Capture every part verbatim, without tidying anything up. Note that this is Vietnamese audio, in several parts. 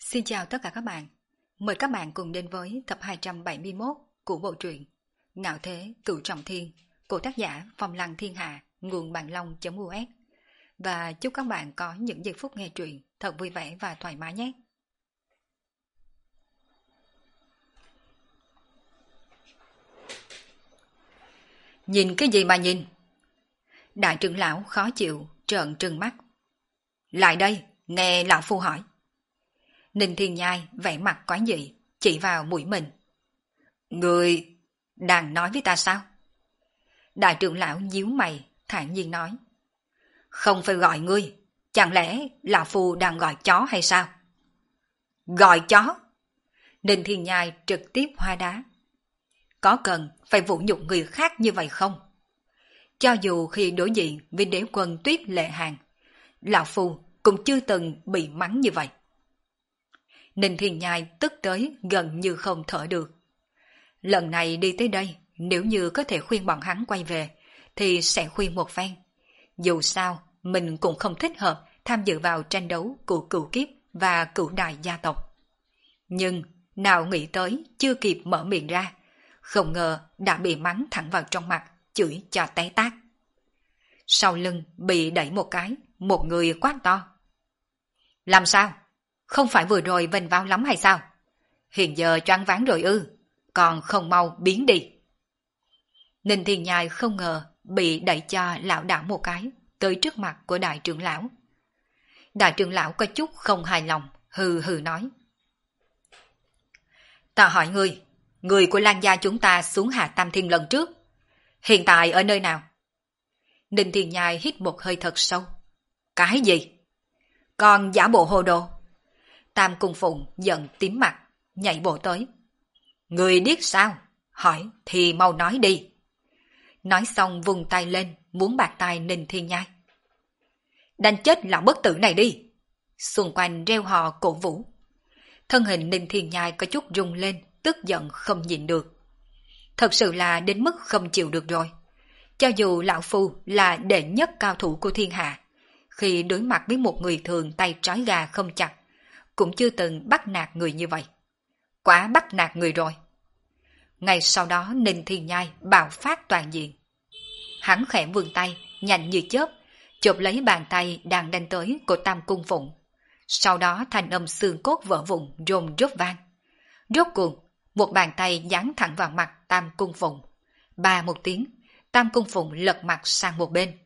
Xin chào tất cả các bạn. Mời các bạn cùng đến với tập hai trăm bảy mươi mốt của bộ truyện Ngạo Thế Cửu Trọng Thiên của tác giả Phong Lăng Thiên Hạ, nguồn bản long.us. Và chúc các bạn có những giây phút nghe truyện thật vui vẻ và thoải mái nhé. Nhìn cái gì mà nhìn? Đại trưởng lão khó chịu, trợn trừng mắt. Lại đây, nghe lão phu hỏi. Ninh Thiên Nhai vẻ mặt quái dị, chỉ vào mũi mình. Người đang nói với ta sao? Đại trưởng lão nhíu mày, thản nhiên nói. Không phải gọi ngươi, chẳng lẽ lão phu đang gọi chó hay sao? Gọi chó? Ninh Thiên Nhai trực tiếp hoa đá. Có cần phải vũ nhục người khác như vậy không? Cho dù khi đối diện với đế quân Tuyết Lệ Hàn, lão phu cũng chưa từng bị mắng như vậy. Ninh Thiên Nhai tức tới gần như không thở được. Lần này đi tới đây, nếu như có thể khuyên bọn hắn quay về, thì sẽ khuyên một phen. Dù sao, mình cũng không thích hợp tham dự vào tranh đấu của cửu kiếp và cửu đại gia tộc. Nhưng, nào nghĩ tới chưa kịp mở miệng ra, không ngờ đã bị mắng thẳng vào trong mặt, chửi cho té tát. Sau lưng bị đẩy một cái, một người quát to. Làm sao? Không phải vừa rồi vênh váo lắm hay sao? Hiện giờ choáng váng rồi ư, còn không mau biến đi. Ninh Thiên Nhai không ngờ bị đẩy cho lão đảo một cái, tới trước mặt của đại trưởng lão. Đại trưởng lão có chút không hài lòng, hừ hừ nói. Ta hỏi ngươi, người của Lan gia chúng ta xuống Hạ Tam Thiên lần trước, hiện tại ở nơi nào? Ninh Thiên Nhai hít một hơi thật sâu. Cái gì? Còn giả bộ hồ đồ. Tam Cung Phụng giận tím mặt, nhảy bộ tới. Người điếc sao? Hỏi thì mau nói đi. Nói xong vùng tay lên, muốn bạt tay Ninh Thiên Nhai. Đánh chết lão bất tử này đi. Xung quanh reo hò cổ vũ. Thân hình Ninh Thiên Nhai có chút rung lên, tức giận không nhịn được. Thật sự là đến mức không chịu được rồi. Cho dù lão phu là đệ nhất cao thủ của thiên hạ, khi đối mặt với một người thường tay trói gà không chặt, cũng chưa từng bắt nạt người như vậy. Quá bắt nạt người rồi. Ngày sau đó Ninh Thiên Nhai bạo phát toàn diện. Hắn khẽ vươn tay, nhanh như chớp, chộp lấy bàn tay đang đánh tới của Tam Cung Phụng. Sau đó thanh âm xương cốt vỡ vụn rồn rốt vang. Rốt cuộc, một bàn tay giáng thẳng vào mặt Tam Cung Phụng. Ba một tiếng, Tam Cung Phụng lật mặt sang một bên.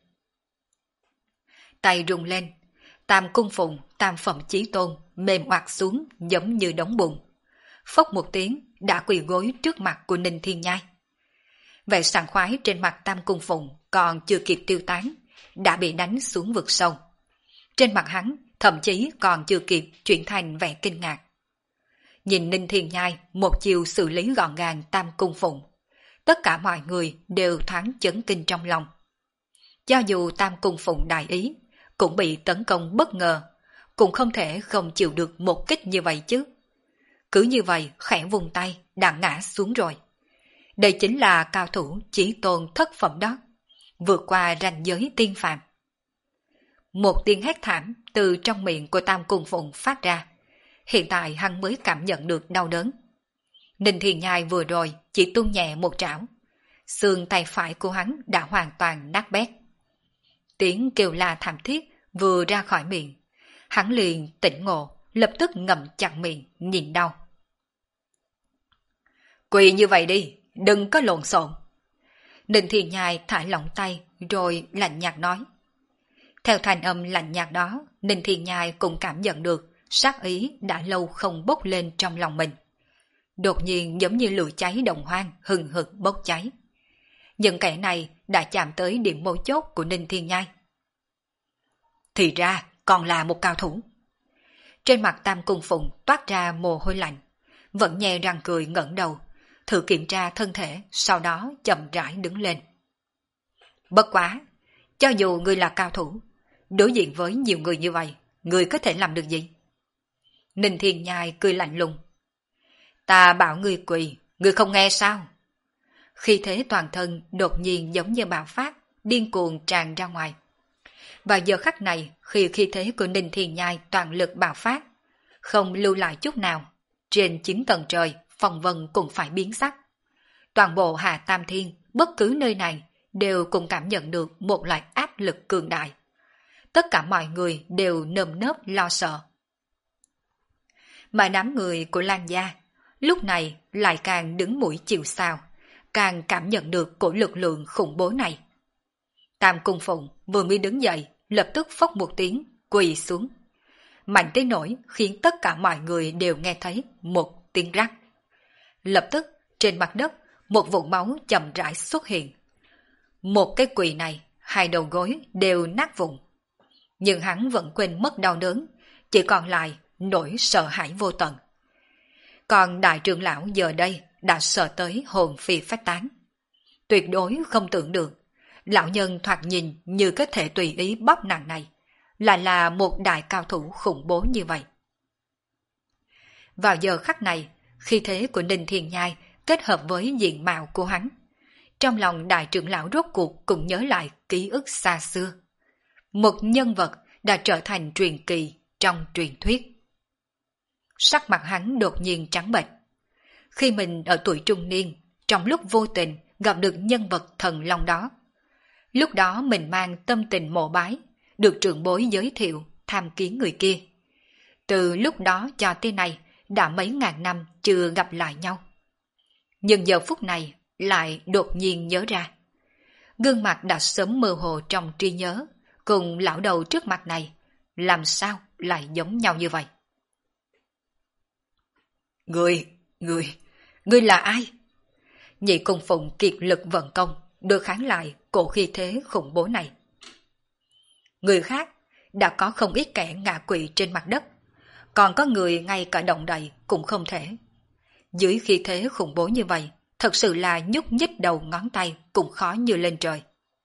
Tay rung lên, Tam Cung Phụng, tam phẩm chí tôn, mềm oặt xuống giống như đống bùn. Phốc một tiếng đã quỳ gối trước mặt của Ninh Thiên Nhai. Vẻ sảng khoái trên mặt Tam Cung Phụng còn chưa kịp tiêu tán, đã bị đánh xuống vực sâu. Trên mặt hắn thậm chí còn chưa kịp chuyển thành vẻ kinh ngạc. Nhìn Ninh Thiên Nhai một chiều xử lý gọn gàng Tam Cung Phụng, tất cả mọi người đều thoáng chấn kinh trong lòng. Cho dù Tam Cung Phụng đại ý, cũng bị tấn công bất ngờ, cũng không thể không chịu được một kích như vậy chứ. Cứ như vậy khẽ vùng tay đã ngã xuống rồi. Đây chính là cao thủ chí tôn thất phẩm đó, vượt qua ranh giới tiên phàm. Một tiếng hét thảm từ trong miệng của Tam Cung Phụng phát ra. Hiện tại hắn mới cảm nhận được đau đớn. Ninh Thiên Nhai vừa rồi chỉ tung nhẹ một trảo, xương tay phải của hắn đã hoàn toàn nát bét. Tiếng kêu la thảm thiết vừa ra khỏi miệng, hắn liền tỉnh ngộ, lập tức ngậm chặt miệng, nhìn đau. Quỳ như vậy đi, đừng có lộn xộn. Ninh Thiên Nhai thả lỏng tay, rồi lạnh nhạt nói. Theo thanh âm lạnh nhạt đó, Ninh Thiên Nhai cũng cảm nhận được sát ý đã lâu không bốc lên trong lòng mình. Đột nhiên giống như lửa cháy đồng hoang hừng hực bốc cháy. Những kẻ này đã chạm tới điểm mấu chốt của Ninh Thiên Nhai. Thì ra còn là một cao thủ. Trên mặt Tam Cung Phụng toát ra mồ hôi lạnh, vẫn nhe răng cười ngẩng đầu, thử kiểm tra thân thể, sau đó chậm rãi đứng lên. Bất quá, cho dù ngươi là cao thủ, đối diện với nhiều người như vậy, ngươi có thể làm được gì? Ninh Thiên Nhai cười lạnh lùng. Ta bảo ngươi quỳ, ngươi không nghe sao? Khi thế toàn thân đột nhiên giống như bạo phát, điên cuồng tràn ra ngoài. Và giờ khắc này, khi khi thế của Ninh Thiên Nhai toàn lực bạo phát, không lưu lại chút nào. Trên chín tầng trời, phong vân cũng phải biến sắc. Toàn bộ Hà Tam Thiên, bất cứ nơi này, đều cùng cảm nhận được một loại áp lực cường đại. Tất cả mọi người đều nơm nớp lo sợ. Mà đám người của Lan gia, lúc này lại càng đứng mũi chịu sào, càng cảm nhận được cổ lực lượng khủng bố này. Tam Cung Phụng vừa mới đứng dậy, lập tức phốc một tiếng, quỳ xuống. Mạnh tới nỗi khiến tất cả mọi người đều nghe thấy một tiếng rắc. Lập tức, trên mặt đất, một vũng máu chậm rãi xuất hiện. Một cái quỳ này, hai đầu gối đều nát vụn. Nhưng hắn vẫn quên mất đau đớn, chỉ còn lại nỗi sợ hãi vô tận. Còn đại trưởng lão giờ đây đã sợ tới hồn phi phách tán. Tuyệt đối không tưởng được, lão nhân thoạt nhìn như có thể tùy ý bóp nặng này, lại là một đại cao thủ khủng bố như vậy. Vào giờ khắc này, khi thế của Ninh Thiên Nhai kết hợp với diện mạo của hắn, trong lòng đại trưởng lão rốt cuộc cũng nhớ lại ký ức xa xưa. Một nhân vật đã trở thành truyền kỳ trong truyền thuyết. Sắc mặt hắn đột nhiên trắng bệch. Khi mình ở tuổi trung niên, trong lúc vô tình gặp được nhân vật thần long đó. Lúc đó mình mang tâm tình mộ bái, được trưởng bối giới thiệu tham kiến người kia. Từ lúc đó cho tới nay đã mấy ngàn năm chưa gặp lại nhau. Nhưng giờ phút này lại đột nhiên nhớ ra. Gương mặt đã sớm mơ hồ trong trí nhớ, cùng lão đầu trước mặt này, làm sao lại giống nhau như vậy? Người, người, người là ai? Nhị Cung Phụng kiệt lực vận công, đưa kháng lại cổ khí thế khủng bố này. Người khác đã có không ít kẻ ngã quỵ trên mặt đất, còn có người ngay cả động đậy cũng không thể. Dưới khí thế khủng bố như vậy, thật sự là nhúc nhích đầu ngón tay cũng khó như lên trời.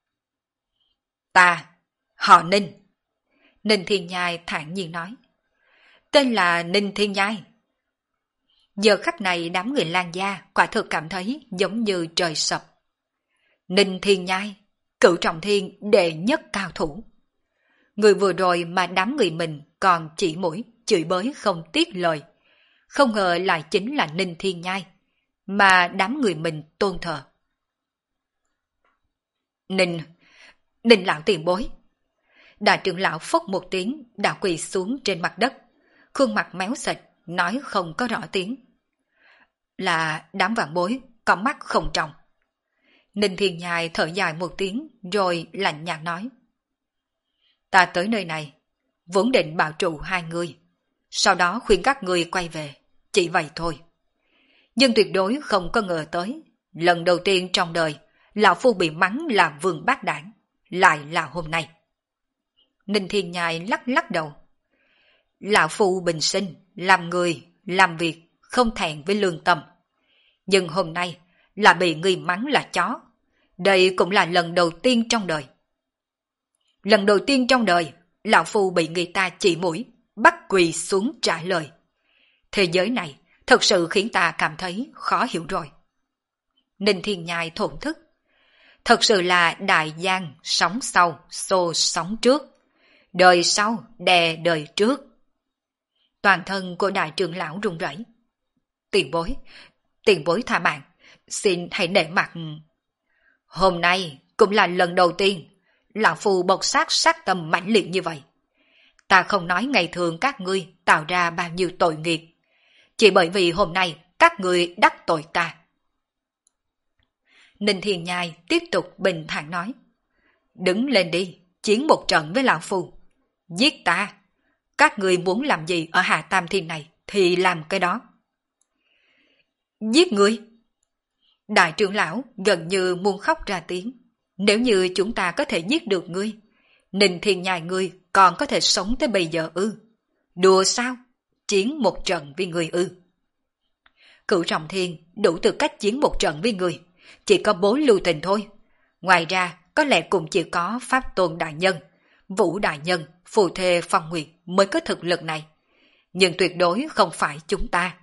Ta, họ Ninh. Ninh Thiên Nhai thản nhiên nói. Tên là Ninh Thiên Nhai. Giờ khắc này đám người Lan gia quả thực cảm thấy giống như trời sập. Ninh Thiên Nhai, Cửu Trọng Thiên đệ nhất cao thủ. Người vừa rồi mà đám người mình còn chỉ mũi, chửi bới không tiếc lời. Không ngờ lại chính là Ninh Thiên Nhai, mà đám người mình tôn thờ. Ninh, Ninh lão tiền bối. Đại trưởng lão phốc một tiếng đã quỳ xuống trên mặt đất, khuôn mặt méo sệt, nói không có rõ tiếng. Là đám vạn bối, có mắt không tròng. Ninh Thiên Nhai thở dài một tiếng rồi lạnh nhạt nói. Ta tới nơi này, vốn định bảo trụ hai người, sau đó khuyên các người quay về, chỉ vậy thôi. Nhưng tuyệt đối không có ngờ tới, lần đầu tiên trong đời, lão phu bị mắng là vương bát đảng, lại là hôm nay. Ninh Thiên Nhai lắc lắc đầu. Lão phu bình sinh, làm người, làm việc, không thẹn với lương tâm. Nhưng hôm nay là bị người mắng là chó. Đây cũng là lần đầu tiên trong đời. Lần đầu tiên trong đời, lão phu bị người ta chỉ mũi, bắt quỳ xuống trả lời. Thế giới này thật sự khiến ta cảm thấy khó hiểu rồi. Ninh Thiên Nhai thổn thức. Thật sự là đại giang sóng sau, xô sóng trước. Đời sau đè đời trước. Toàn thân của đại trưởng lão run rẩy. Tiền bối, tiền bối tha mạng, xin hãy nể mặt. Hôm nay cũng là lần đầu tiên lão phu bộc sát sát tâm mãnh liệt như vậy. Ta không nói ngày thường các ngươi tạo ra bao nhiêu tội nghiệp, chỉ bởi vì hôm nay các ngươi đắc tội ta. Ninh Thiên Nhai tiếp tục bình thản nói. Đứng lên đi, chiến một trận với lão phu. Giết ta. Các ngươi muốn làm gì ở Hà Tam Thiên này thì làm cái đó. Giết ngươi? Đại trưởng lão gần như muốn khóc ra tiếng. Nếu như chúng ta có thể giết được ngươi, Ninh Thiên Nhai ngươi còn có thể sống tới bây giờ ư? Đùa sao? Chiến một trận với ngươi ư? Cửu Trọng Thiên đủ tư cách chiến một trận với ngươi, chỉ có Bố Lưu Tình thôi. Ngoài ra có lẽ cũng chỉ có Pháp Tôn Đại Nhân, Vũ Đại Nhân, Phù Thê Phong Nguyệt mới có thực lực này. Nhưng tuyệt đối không phải chúng ta.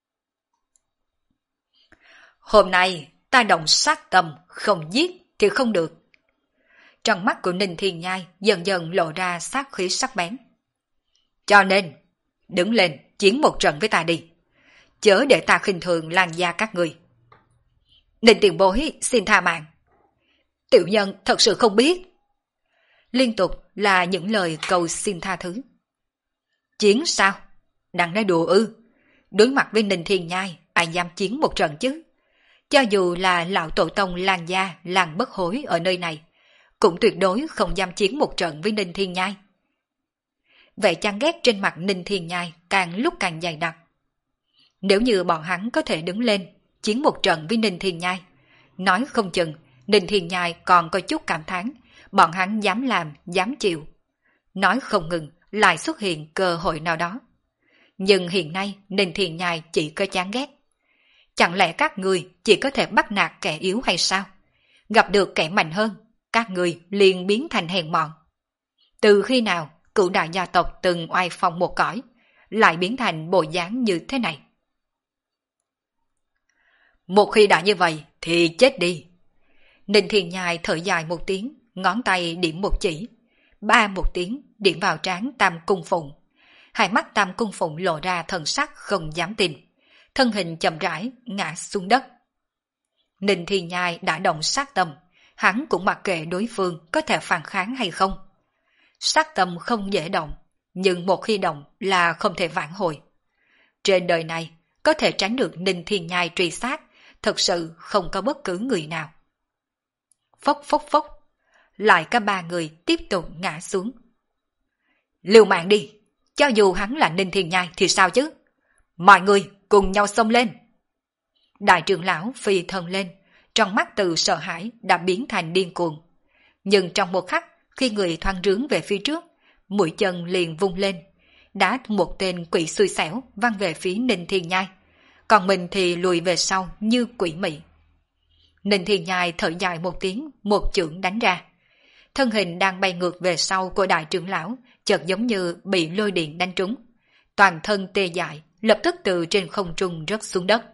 Hôm nay ta động sát tâm, không giết thì không được. Trong mắt của Ninh Thiên Nhai dần dần lộ ra sát khí sắc bén. Cho nên, đứng lên chiến một trận với ta đi. Chớ để ta khinh thường Lan gia các người. Ninh tiền bối xin tha mạng. Tiểu nhân thật sự không biết. Liên tục là những lời cầu xin tha thứ. Chiến sao? Đang nói đùa ư? Đối mặt với Ninh Thiên Nhai, ai dám chiến một trận chứ? Cho dù là lão tổ tông Lan gia, làng bất hối ở nơi này, cũng tuyệt đối không dám chiến một trận với Ninh Thiên Nhai. Vẻ chán ghét trên mặt Ninh Thiên Nhai càng lúc càng dày đặc. Nếu như bọn hắn có thể đứng lên, chiến một trận với Ninh Thiên Nhai, nói không chừng Ninh Thiên Nhai còn có chút cảm thán, bọn hắn dám làm, dám chịu. Nói không ngừng, lại xuất hiện cơ hội nào đó. Nhưng hiện nay Ninh Thiên Nhai chỉ có chán ghét. Chẳng lẽ các người chỉ có thể bắt nạt kẻ yếu hay sao? Gặp được kẻ mạnh hơn, các người liền biến thành hèn mọn. Từ khi nào cửu đại gia tộc từng oai phong một cõi, lại biến thành bộ dáng như thế này? Một khi đã như vậy thì chết đi. Ninh Thiên Nhai thở dài một tiếng, ngón tay điểm một chỉ. Ba một tiếng điểm vào trán Tam Cung Phụng. Hai mắt Tam Cung Phụng lộ ra thần sắc không dám tin. Thân hình chậm rãi ngã xuống đất. Ninh Thiên Nhai đã động sát tâm, hắn cũng mặc kệ đối phương có thể phản kháng hay không. Sát tâm không dễ động, nhưng một khi động là không thể vãn hồi. Trên đời này, có thể tránh được Ninh Thiên Nhai truy sát, thật sự không có bất cứ người nào. Phốc phốc phốc, lại cả ba người tiếp tục ngã xuống. Liều mạng đi, cho dù hắn là Ninh Thiên Nhai thì sao chứ? Mọi người cùng nhau xông lên. Đại trưởng lão phi thân lên, trong mắt từ sợ hãi đã biến thành điên cuồng. Nhưng trong một khắc, khi người thoăn rướng về phía trước, mũi chân liền vung lên, đá một tên quỷ xui xẻo văng về phía Ninh Thiên Nhai, còn mình thì lùi về sau như quỷ mị. Ninh Thiên Nhai thở dài một tiếng, một chưởng đánh ra. Thân hình đang bay ngược về sau của đại trưởng lão, chợt giống như bị lôi điện đánh trúng. Toàn thân tê dại, lập tức từ trên không trung rớt xuống đất.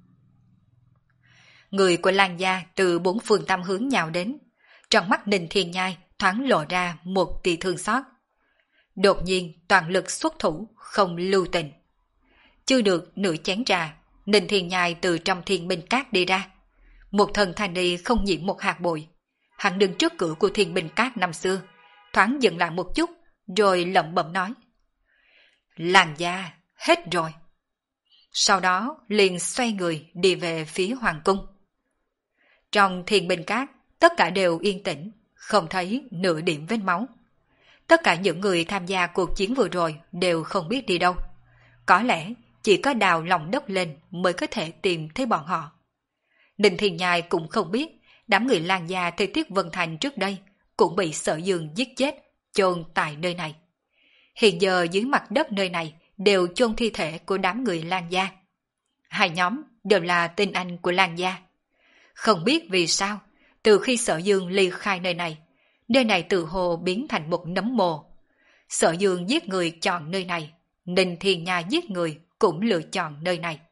Người của Lan gia từ bốn phương tám hướng nhào đến. Trong mắt Ninh Thiên Nhai thoáng lộ ra một tia thương xót. Đột nhiên toàn lực xuất thủ, không lưu tình. Chưa được nửa chén trà, Ninh Thiên Nhai từ trong thiên binh cát đi ra. Một thần thanh đi không nhiễm một hạt bụi. Hắn đứng trước cửa của thiên binh cát năm xưa, thoáng dừng lại một chút, rồi lẩm bẩm nói: Lan gia, hết rồi. Sau đó liền xoay người đi về phía hoàng cung. Trong thiên binh cát, tất cả đều yên tĩnh, không thấy nửa điểm vết máu. Tất cả những người tham gia cuộc chiến vừa rồi đều không biết đi đâu. Có lẽ chỉ có đào lòng đất lên mới có thể tìm thấy bọn họ. Ninh Thiên Nhai cũng không biết đám người Lan gia theo Tiết Vân Thành trước đây cũng bị Sở Dương giết chết, chôn tại nơi này. Hiện giờ dưới mặt đất nơi này đều chôn thi thể của đám người Lan gia. Hai nhóm đều là tinh anh của Lan gia. Không biết vì sao, từ khi Sở Dương ly khai nơi này, nơi này tự hồ biến thành một nấm mồ. Sở Dương giết người chọn nơi này, Ninh Thiên Nhai giết người cũng lựa chọn nơi này.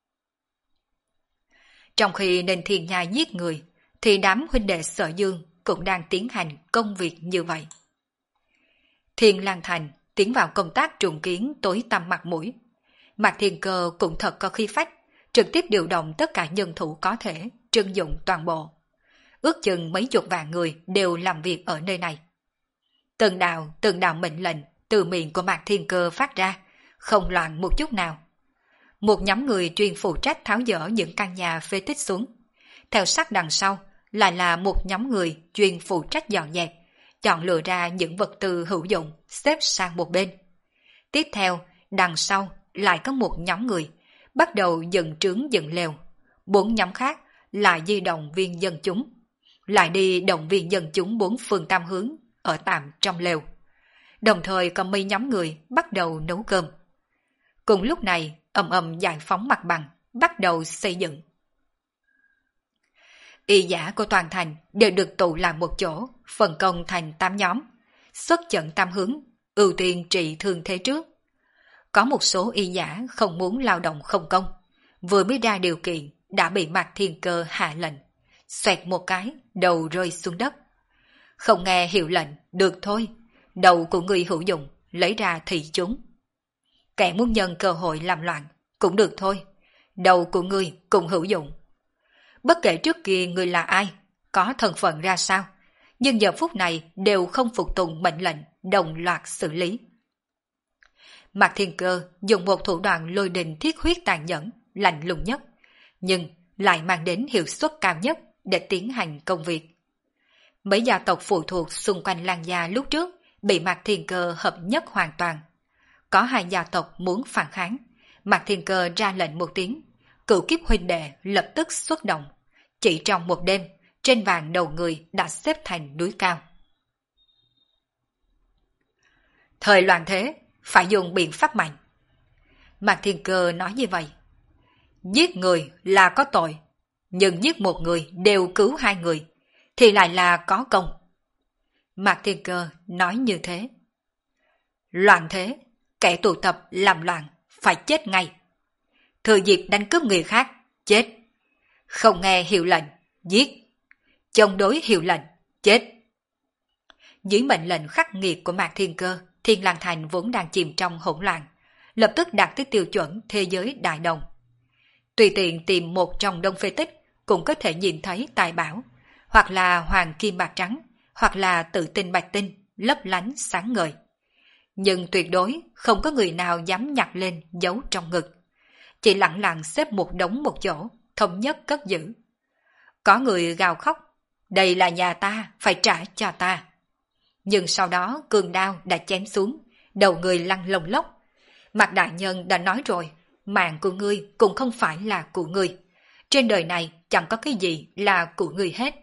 Trong khi Ninh Thiên Nhai giết người, thì đám huynh đệ Sở Dương cũng đang tiến hành công việc như vậy. Thiên Lang Thành tiến vào công tác trùng kiến tối tăm mặt mũi. Mạc Thiên Cơ cũng thật có khí phách, trực tiếp điều động tất cả nhân thủ có thể, trưng dụng toàn bộ. Ước chừng mấy chục vạn người đều làm việc ở nơi này. Từng đạo, từng đạo mệnh lệnh từ miệng của Mạc Thiên Cơ phát ra, không loạn một chút nào. Một nhóm người chuyên phụ trách tháo dỡ những căn nhà phế tích xuống. Theo sát đằng sau lại là một nhóm người chuyên phụ trách dọn dẹp, chọn lựa ra những vật tư hữu dụng xếp sang một bên. Tiếp theo, đằng sau lại có một nhóm người bắt đầu dựng trướng dựng lều. Bốn nhóm khác lại di động viên dân chúng, lại đi động viên dân chúng bốn phương tam hướng ở tạm trong lều. Đồng thời có mấy nhóm người bắt đầu nấu cơm. Cùng lúc này, ầm ầm giải phóng mặt bằng, bắt đầu xây dựng. Y giả của toàn thành đều được tụ lại một chỗ, phân công thành tám nhóm, xuất trận tam hướng, ưu tiên trị thương thế trước. Có một số y giả không muốn lao động không công, vừa mới ra điều kiện đã bị Mạc Thiên Cơ hạ lệnh, xoẹt một cái, đầu rơi xuống đất. Không nghe hiệu lệnh, được thôi, đầu của người hữu dụng lấy ra thì chúng. kẻ muốn nhân cơ hội làm loạn, cũng được thôi. Đầu của ngươi cũng hữu dụng. Bất kể trước kia ngươi là ai, có thân phận ra sao, nhưng giờ phút này đều không phục tùng mệnh lệnh, đồng loạt xử lý. Mạc Thiên Cơ dùng một thủ đoạn lôi đình thiết huyết tàn nhẫn, lạnh lùng nhất, nhưng lại mang đến hiệu suất cao nhất để tiến hành công việc. Mấy gia tộc phụ thuộc xung quanh Lan gia lúc trước bị Mạc Thiên Cơ hợp nhất hoàn toàn. Có hai gia tộc muốn phản kháng, Mạc Thiên Cơ ra lệnh một tiếng, cửu kiếp huynh đệ lập tức xuất động. Chỉ trong một đêm, trên vạn đầu người đã xếp thành núi cao. Thời loạn thế, phải dùng biện pháp mạnh. Mạc Thiên Cơ nói như vậy. Giết người là có tội, nhưng giết một người đều cứu hai người, thì lại là có công. Mạc Thiên Cơ nói như thế. Loạn thế, kẻ tụ tập làm loạn, phải chết ngay. Thừa dịp đánh cướp người khác, chết. Không nghe hiệu lệnh, giết. Chống đối hiệu lệnh, chết. Dưới mệnh lệnh khắc nghiệt của Mạc Thiên Cơ, Thiên Lang Thành vốn đang chìm trong hỗn loạn, lập tức đạt tới tiêu chuẩn thế giới đại đồng. Tùy tiện tìm một trong đông phế tích cũng có thể nhìn thấy tài bảo, hoặc là hoàng kim bạc trắng, hoặc là tự tinh bạch tinh, lấp lánh sáng ngời. Nhưng tuyệt đối không có người nào dám nhặt lên giấu trong ngực. Chỉ lặng lặng xếp một đống một chỗ, thống nhất cất giữ. Có người gào khóc, đây là nhà ta, phải trả cho ta. Nhưng sau đó cương đao đã chém xuống, đầu người lăn lông lốc. Mạc đại nhân đã nói rồi, mạng của ngươi cũng không phải là của ngươi. Trên đời này chẳng có cái gì là của ngươi hết.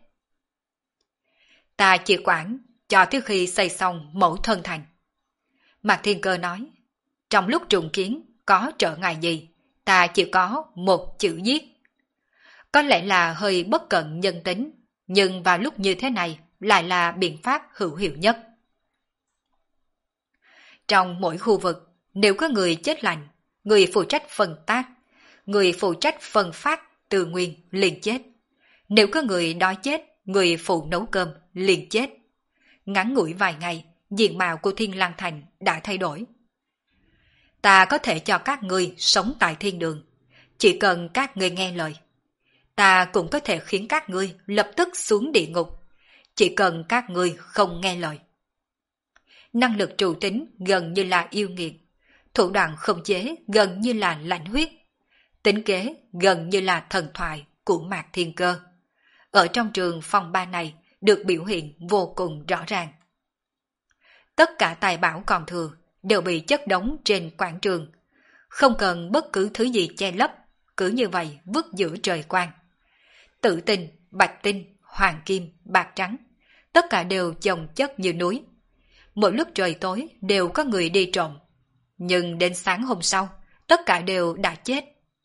Ta chỉ quản cho tới khi xây xong mẫu thân thành. Mạc Thiên Cơ nói, trong lúc trùng kiến có trở ngại gì, ta chỉ có một chữ giết. Có lẽ là hơi bất cận nhân tính, nhưng vào lúc như thế này lại là biện pháp hữu hiệu nhất. Trong mỗi khu vực, nếu có người chết lành, người phụ trách phân tác, người phụ trách phân phát từ nguyên liền chết. Nếu có người đói chết, người phụ nấu cơm liền chết. Ngắn ngủi vài ngày, diện mạo của Thiên Lang Thành đã thay đổi. Ta có thể cho các ngươi sống tại thiên đường, chỉ cần các ngươi nghe lời. Ta cũng có thể khiến các ngươi lập tức xuống địa ngục, chỉ cần các ngươi không nghe lời. Năng lực trụ tính gần như là yêu nghiệt, thủ đoạn khống chế gần như là lãnh huyết, tính kế gần như là thần thoại của Mạc Thiên Cơ. Ở trong trường phong ba này được biểu hiện vô cùng rõ ràng. Tất cả tài bảo còn thừa đều bị chất đống trên quảng trường, không cần bất cứ thứ gì che lấp, cứ như vậy vứt giữa trời quang. Tự tinh, bạch tinh, hoàng kim, bạc trắng, tất cả đều chồng chất như núi. Mỗi lúc trời tối đều có người đi trộm, nhưng đến sáng hôm sau, tất cả đều đã chết.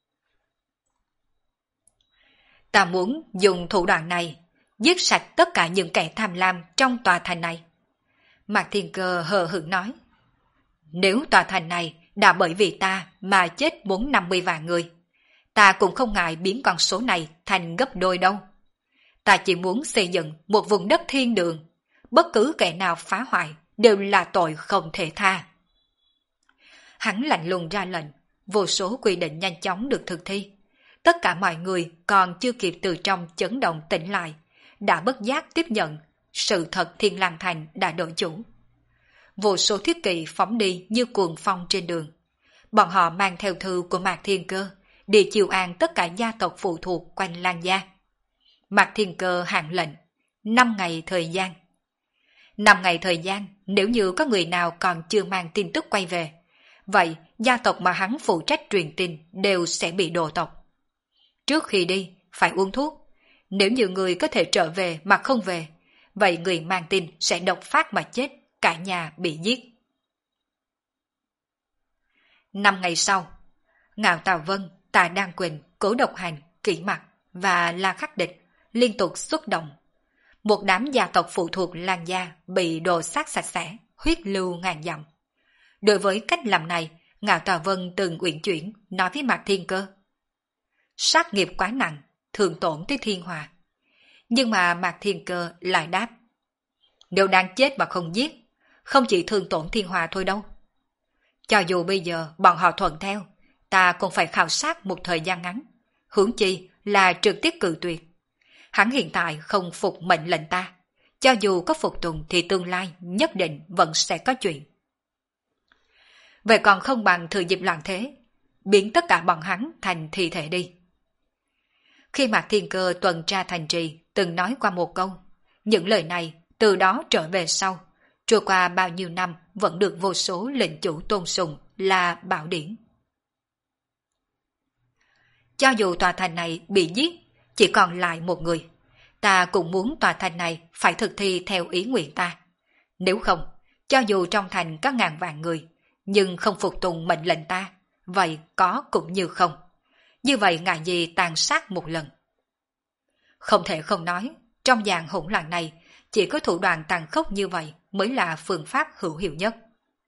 Ta muốn dùng thủ đoạn này, giết sạch tất cả những kẻ tham lam trong tòa thành này. Mạc Thiên Cơ hờ hững nói, nếu tòa thành này đã bởi vì ta mà chết bốn năm mươi vạn người, ta cũng không ngại biến con số này thành gấp đôi đâu. Ta chỉ muốn xây dựng một vùng đất thiên đường, bất cứ kẻ nào phá hoại đều là tội không thể tha. Hắn lạnh lùng ra lệnh, vô số quy định nhanh chóng được thực thi. Tất cả mọi người còn chưa kịp từ trong chấn động tỉnh lại, đã bất giác tiếp nhận sự thật Thiên Lang Thành đã đổi chủ. Vô số thiết kỵ phóng đi như cuồng phong trên đường. Bọn họ mang theo thư của Mạc Thiên Cơ để chiêu an tất cả gia tộc phụ thuộc quanh Lan gia. Mạc Thiên Cơ hạn lệnh năm ngày thời gian. Năm ngày thời gian, nếu như có người nào còn chưa mang tin tức quay về, vậy gia tộc mà hắn phụ trách truyền tin đều sẽ bị đổ tộc. Trước khi đi, phải uống thuốc. Nếu như người có thể trở về mà không về, vậy người mang tin sẽ độc phát mà chết, cả nhà bị giết. Năm ngày sau, Ngạo Tào Vân, Tạ Đan Quỳnh, Cố Độc Hành, Kỷ Mặc và La Khắc Địch liên tục xuất động. Một đám gia tộc phụ thuộc Lan gia bị đồ sát sạch sẽ, huyết lưu ngàn dặm. Đối với cách làm này, Ngạo Tào Vân từng uyển chuyển nói với Mạc Thiên Cơ. Sát nghiệp quá nặng, thường tổn tới thiên hòa. Nhưng mà Mạc Thiên Cơ lại đáp. Nếu đang chết mà không giết, không chỉ thường tổn thiên hòa thôi đâu. Cho dù bây giờ bọn họ thuận theo, ta cũng phải khảo sát một thời gian ngắn. Huống chi là trực tiếp cự tuyệt. Hắn hiện tại không phục mệnh lệnh ta. Cho dù có phục tùng thì tương lai nhất định vẫn sẽ có chuyện. Vậy còn không bằng thừa dịp loạn thế, biến tất cả bọn hắn thành thi thể đi. Khi Mạc Thiên Cơ tuần tra thành trì từng nói qua một câu, những lời này từ đó trở về sau, trôi qua bao nhiêu năm vẫn được vô số lệnh chủ tôn sùng là bảo điển. Cho dù tòa thành này bị giết, chỉ còn lại một người, ta cũng muốn tòa thành này phải thực thi theo ý nguyện ta. Nếu không, cho dù trong thành có ngàn vạn người, nhưng không phục tùng mệnh lệnh ta, vậy có cũng như không. Như vậy ngại gì tàn sát một lần. Không thể không nói, trong dạng hỗn loạn này, chỉ có thủ đoạn tàn khốc như vậy mới là phương pháp hữu hiệu nhất.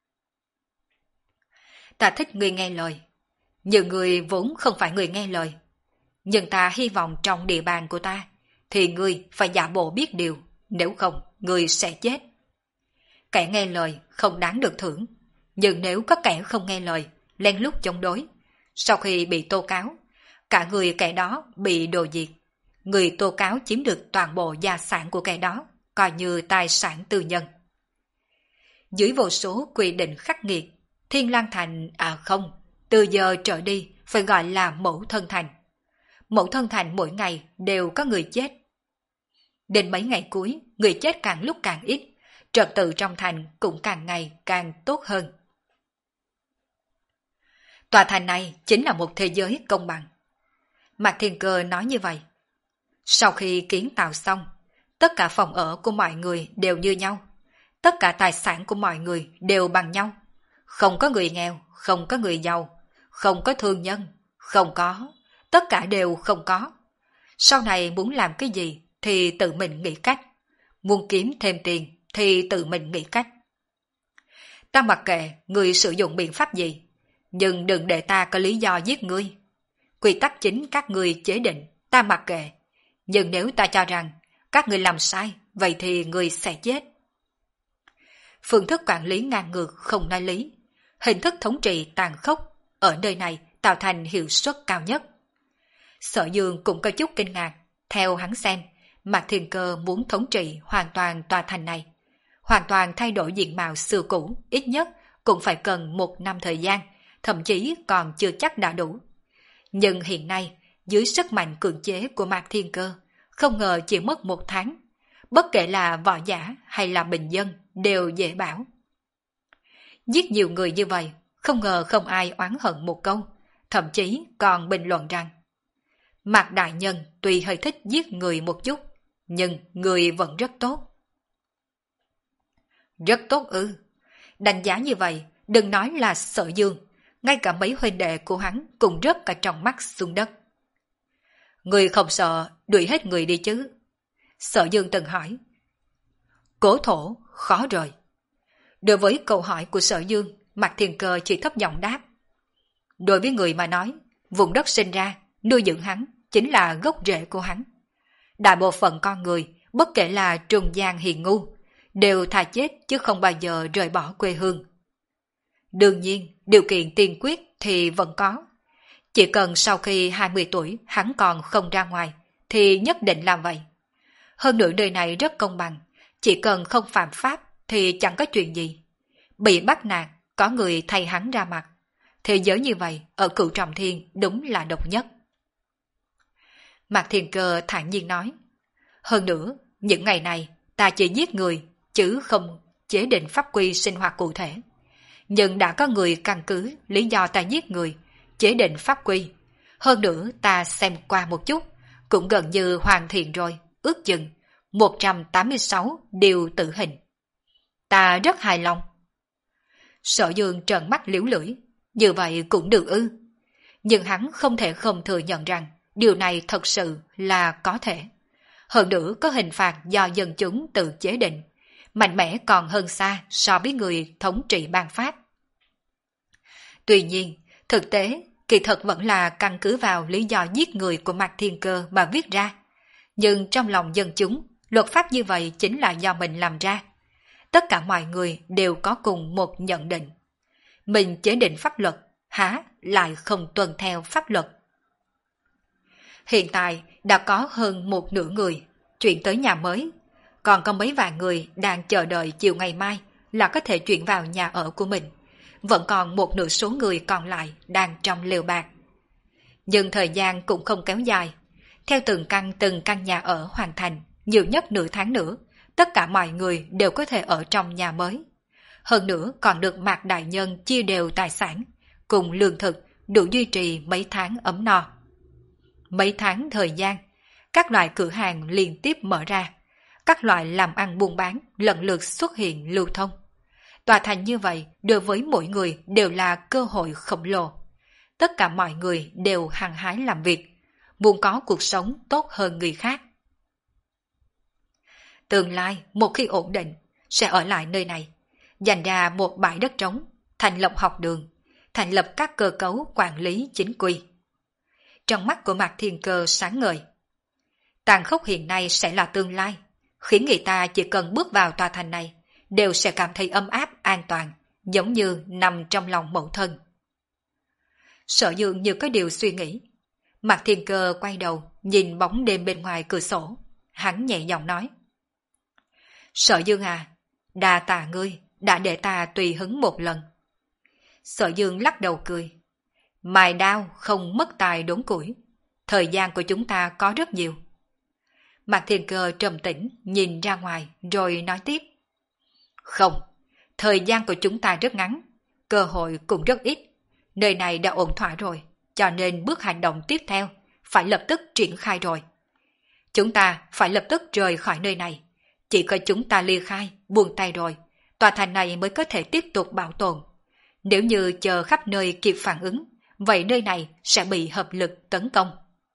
Ta thích người nghe lời. Nhiều người vốn không phải người nghe lời. Nhưng ta hy vọng trong địa bàn của ta, thì người phải giả bộ biết điều, nếu không, người sẽ chết. Kẻ nghe lời không đáng được thưởng, nhưng nếu có kẻ không nghe lời, lén lút chống đối, sau khi bị tố cáo, cả người kẻ đó bị đồ diệt. Người tố cáo chiếm được toàn bộ gia sản của kẻ đó, coi như tài sản tư nhân. Dưới vô số quy định khắc nghiệt, Thiên Lang Thành à không, từ giờ trở đi phải gọi là Mẫu Thân Thành. Mẫu Thân Thành mỗi ngày đều có người chết. Đến mấy ngày cuối, người chết càng lúc càng ít, trật tự trong thành cũng càng ngày càng tốt hơn. Tòa thành này chính là một thế giới công bằng. Mạc Thiên Cơ nói như vậy. Sau khi kiến tạo xong, tất cả phòng ở của mọi người đều như nhau. Tất cả tài sản của mọi người đều bằng nhau. Không có người nghèo, không có người giàu, không có thương nhân, không có. Tất cả đều không có. Sau này muốn làm cái gì thì tự mình nghĩ cách. Muốn kiếm thêm tiền thì tự mình nghĩ cách. Ta mặc kệ người sử dụng biện pháp gì, nhưng đừng để ta có lý do giết ngươi. Quy tắc chính các ngươi chế định, ta mặc kệ. Nhưng nếu ta cho rằng các ngươi làm sai, vậy thì ngươi sẽ chết. Phương thức quản lý ngang ngược không nói lý. Hình thức thống trị tàn khốc ở nơi này tạo thành hiệu suất cao nhất. Sở Dương cũng có chút kinh ngạc. Theo hắn xem, Mạc Thiên Cơ muốn thống trị hoàn toàn tòa thành này. Hoàn toàn thay đổi diện mạo xưa cũ, ít nhất cũng phải cần một năm thời gian, thậm chí còn chưa chắc đã đủ. Nhưng hiện nay, dưới sức mạnh cưỡng chế của Mạc Thiên Cơ, không ngờ chỉ mất một tháng. Bất kể là võ giả hay là bình dân, đều dễ bảo. Giết nhiều người như vậy, không ngờ không ai oán hận một câu, thậm chí còn bình luận rằng Mạc Đại Nhân tuy hơi thích giết người một chút, nhưng người vẫn rất tốt. Rất tốt ư. Đánh giá như vậy, đừng nói là Sở Dương, ngay cả mấy huynh đệ của hắn cũng rớt cả trong mắt xuống đất. Người không sợ đuổi hết người đi chứ? Sở Dương từng hỏi. Cố Thổ khó rồi. Đối với câu hỏi của Sở Dương, Mạc Thiên Cơ chỉ thấp giọng đáp. Đối với người mà nói, vùng đất sinh ra, nuôi dưỡng hắn chính là gốc rễ của hắn. Đại bộ phận con người, bất kể là trung gian hiền ngu, đều thà chết chứ không bao giờ rời bỏ quê hương. Đương nhiên, điều kiện tiên quyết thì vẫn có. Chỉ cần sau khi hai mươi tuổi hắn còn không ra ngoài, thì nhất định làm vậy. Hơn nữa nơi này rất công bằng, chỉ cần không phạm pháp thì chẳng có chuyện gì. Bị bắt nạt, có người thay hắn ra mặt. Thế giới như vậy, ở Cửu Trọng Thiên đúng là độc nhất. Mạc Thiên Cơ thản nhiên nói. Hơn nữa, những ngày này ta chỉ giết người, chứ không chế định pháp quy sinh hoạt cụ thể. Nhưng đã có người căn cứ lý do ta giết người, chế định pháp quy. Hơn nữa ta xem qua một chút, cũng gần như hoàn thiện rồi, ước chừng một trăm tám mươi sáu điều tử hình. Ta rất hài lòng. Sở Dương trợn mắt liễu lưỡi, như vậy cũng được ư. Nhưng hắn không thể không thừa nhận rằng điều này thật sự là có thể. Hơn nữa có hình phạt do dân chúng tự chế định, mạnh mẽ còn hơn xa so với người thống trị ban pháp. Tuy nhiên, thực tế, kỳ thật vẫn là căn cứ vào lý do giết người của Mạc Thiên Cơ mà viết ra. Nhưng trong lòng dân chúng, luật pháp như vậy chính là do mình làm ra. Tất cả mọi người đều có cùng một nhận định. mình chế định pháp luật, há lại không tuân theo pháp luật. Hiện tại đã có hơn một nửa người chuyển tới nhà mới, còn có mấy vài người đang chờ đợi chiều ngày mai là có thể chuyển vào nhà ở của mình. Vẫn còn một nửa số người còn lại đang trong lều bạt. Nhưng thời gian cũng không kéo dài. Theo từng căn từng căn nhà ở hoàn thành, nhiều nhất nửa tháng nữa, tất cả mọi người đều có thể ở trong nhà mới. Hơn nữa còn được Mạc Đại Nhân chia đều tài sản, cùng lương thực đủ duy trì mấy tháng ấm no. Mấy tháng thời gian, các loại cửa hàng liên tiếp mở ra, các loại làm ăn buôn bán lần lượt xuất hiện lưu thông. Tòa thành như vậy đối với mỗi người đều là cơ hội khổng lồ. Tất cả mọi người đều hăng hái làm việc, muốn có cuộc sống tốt hơn người khác. Tương lai, một khi ổn định, sẽ ở lại nơi này, dành ra một bãi đất trống, thành lập học đường, thành lập các cơ cấu quản lý chính quy. Trong mắt của Mạc Thiên Cơ sáng ngời. Tàn khốc hiện nay sẽ là tương lai, khiến người ta chỉ cần bước vào tòa thành này, đều sẽ cảm thấy ấm áp, an toàn, giống như nằm trong lòng mẫu thân. Sở Dương như có điều suy nghĩ. Mạc Thiên Cơ quay đầu, nhìn bóng đêm bên ngoài cửa sổ. Hắn nhẹ giọng nói. Sở Dương à, đa tạ ngươi, đã để ta tùy hứng một lần. Sở Dương lắc đầu cười. Mài đao không mất tài đốn củi. Thời gian của chúng ta có rất nhiều. Mạc Thiên Cơ trầm tĩnh, nhìn ra ngoài, rồi nói tiếp. Không, thời gian của chúng ta rất ngắn, cơ hội cũng rất ít. Nơi này đã ổn thỏa rồi, cho nên bước hành động tiếp theo phải lập tức triển khai rồi. Chúng ta phải lập tức rời khỏi nơi này. Chỉ có chúng ta ly khai, buông tay rồi, tòa thành này mới có thể tiếp tục bảo tồn. Nếu như chờ khắp nơi kịp phản ứng, vậy nơi này sẽ bị hợp lực tấn công.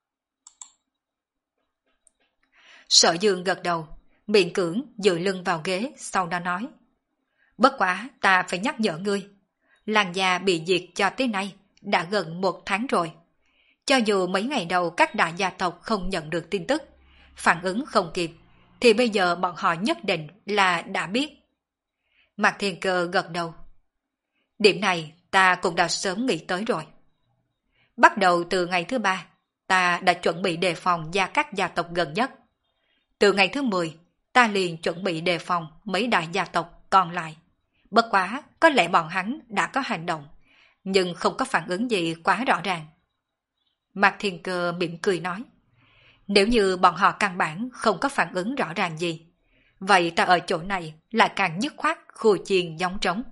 Sở Dương gật đầu, miễn cưỡng dựa lưng vào ghế, sau đó nói. Bất quá ta phải nhắc nhở ngươi, làng già bị diệt cho tới nay đã gần một tháng rồi. Cho dù mấy ngày đầu các đại gia tộc không nhận được tin tức, phản ứng không kịp, thì bây giờ bọn họ nhất định là đã biết. Mạc Thiên Cơ gật đầu. Điểm này ta cũng đã sớm nghĩ tới rồi. Bắt đầu từ ngày thứ ba, ta đã chuẩn bị đề phòng gia các gia tộc gần nhất. Từ ngày thứ mười, ta liền chuẩn bị đề phòng mấy đại gia tộc còn lại. Bất quá, có lẽ bọn hắn đã có hành động, nhưng không có phản ứng gì quá rõ ràng. Mạc Thiên Cơ mỉm cười nói. Nếu như bọn họ căn bản không có phản ứng rõ ràng gì, vậy ta ở chỗ này lại càng dứt khoát khu chiền giống trống.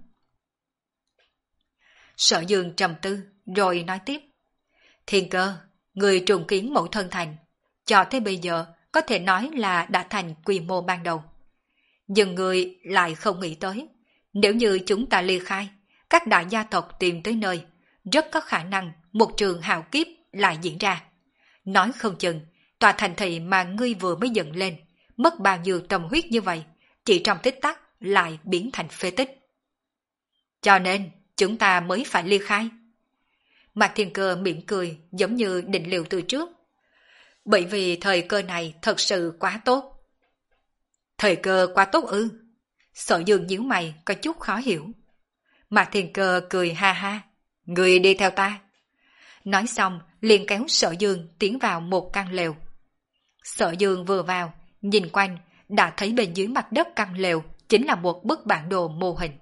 Sở Dương trầm tư, rồi nói tiếp. Thiên Cơ, người trùng kiến mẫu thân thành, cho tới bây giờ có thể nói là đã thành quy mô ban đầu. Nhưng người lại không nghĩ tới, nếu như chúng ta ly khai, các đại gia tộc tìm tới nơi, rất có khả năng một trường hào kiếp lại diễn ra. Nói không chừng, tòa thành thị mà ngươi vừa mới dựng lên, mất bao nhiêu tâm huyết như vậy, chỉ trong tích tắc lại biến thành phế tích. Cho nên, chúng ta mới phải ly khai. Mạc Thiên Cơ mỉm cười giống như định liệu từ trước. Bởi vì thời cơ này thật sự quá tốt. Thời cơ quá tốt ư? Sở Dương nhíu mày có chút khó hiểu. Mạc Thiên Cơ cười ha ha. Người đi theo ta. Nói xong liền kéo Sở Dương tiến vào một căn lều. Sở Dương vừa vào, nhìn quanh, đã thấy bên dưới mặt đất căn lều chính là một bức bản đồ mô hình.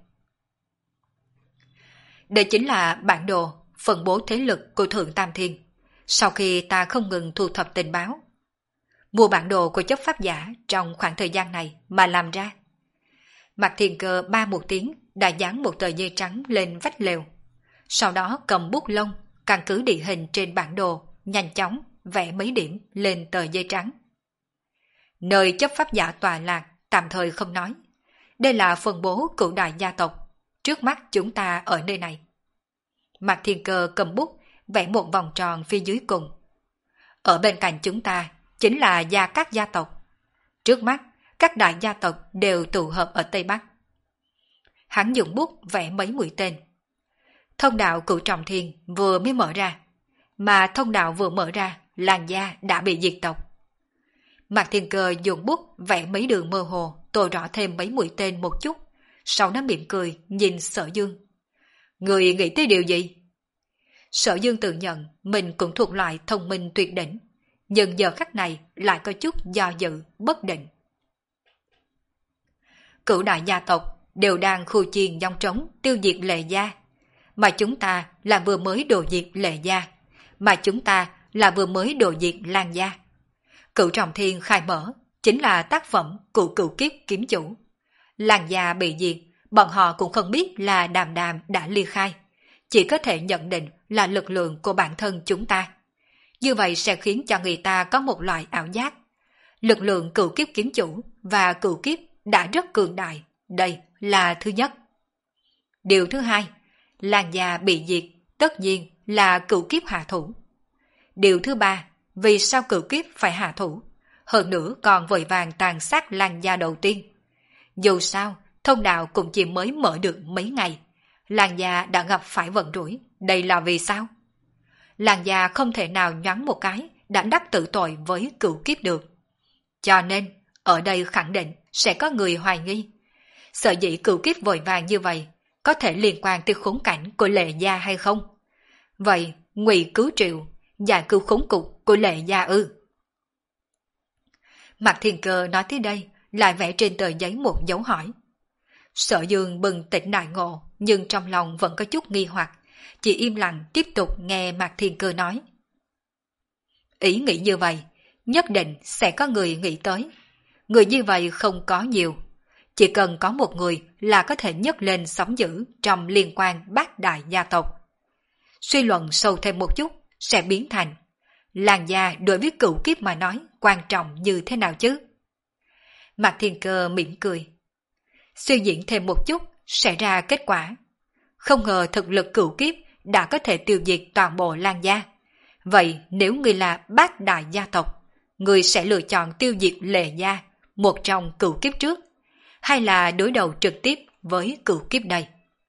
Đây chính là bản đồ phân bố thế lực của Thượng Tam Thiên. Sau khi ta không ngừng thu thập tình báo, mua bản đồ của chấp pháp giả trong khoảng thời gian này mà làm ra. Mạc Thiên Cơ ba một tiếng đã dán một tờ giấy trắng lên vách lều. Sau đó cầm bút lông, căn cứ địa hình trên bản đồ, nhanh chóng vẽ mấy điểm lên tờ giấy trắng. Nơi chấp pháp giả tọa lạc tạm thời không nói. Đây là phân bố cửu đại gia tộc. Trước mắt chúng ta ở nơi này. Mạc Thiên Cơ cầm bút vẽ một vòng tròn phía dưới cùng. Ở bên cạnh chúng ta chính là gia các gia tộc. Trước mắt, các đại gia tộc đều tụ hợp ở Tây Bắc. Hắn dùng bút vẽ mấy mũi tên. Thông đạo Cửu Trọng Thiên vừa mới mở ra, mà thông đạo vừa mở ra, làng gia đã bị diệt tộc. Mạc Thiên Cơ dùng bút vẽ mấy đường mơ hồ, tô rõ thêm mấy mũi tên một chút, sau đó mỉm cười nhìn Sở Dương. Người nghĩ tới điều gì? Sở Dương tự nhận mình cũng thuộc loại thông minh tuyệt đỉnh, nhưng giờ khắc này lại có chút do dự, bất định. Cửu đại gia tộc đều đang khu chiền dòng trống tiêu diệt Lệ gia, mà chúng ta là vừa mới đồ diệt Lệ gia, mà chúng ta là vừa mới đồ diệt Lan gia. Cửu Trọng Thiên khai mở chính là tác phẩm của cửu kiếp kiếm chủ. Lan gia bị diệt, bọn họ cũng không biết là Đàm Đàm đã ly khai, chỉ có thể nhận định là lực lượng của bản thân chúng ta. Như vậy sẽ khiến cho người ta có một loại ảo giác. Lực lượng cửu kiếp kiếm chủ và cửu kiếp đã rất cường đại, đây là thứ nhất. Điều thứ hai, Lan gia bị diệt, tất nhiên là cửu kiếp hạ thủ. Điều thứ ba, vì sao cửu kiếp phải hạ thủ, hơn nữa còn vội vàng tàn sát Lan gia đầu tiên. Dù sao, thông đạo cũng chỉ mới mở được mấy ngày, Lan gia đã gặp phải vận rủi, đây là vì sao? Lan gia không thể nào nhoáng một cái đã đắc tự tội với cửu kiếp được. Cho nên, ở đây khẳng định sẽ có người hoài nghi. Sở dĩ cửu kiếp vội vàng như vậy, có thể liên quan tới khốn cảnh của Lệ gia hay không? Vậy, Ngụy cứu triệu, giải cứu khốn cục của Lệ gia ư? Mạc Thiên Cơ nói tới đây, lại vẽ trên tờ giấy một dấu hỏi. Sở Dương bừng tỉnh đại ngộ, nhưng trong lòng vẫn có chút nghi hoặc, chỉ im lặng tiếp tục nghe Mạc Thiên Cơ nói. Ý nghĩ như vậy, nhất định sẽ có người nghĩ tới. Người như vậy không có nhiều, chỉ cần có một người là có thể nhấc lên sóng dữ trong liên quan bát đại gia tộc. Suy luận sâu thêm một chút sẽ biến thành Lan gia đối với cửu kiếp mà nói quan trọng như thế nào chứ? Mạc Thiên Cơ mỉm cười. Suy diễn thêm một chút sẽ ra kết quả. Không ngờ thực lực cửu kiếp đã có thể tiêu diệt toàn bộ Lan gia. Vậy nếu người là bát đại gia tộc, người sẽ lựa chọn tiêu diệt Lệ gia, một trong cửu kiếp trước, hay là đối đầu trực tiếp với cửu kiếp đây?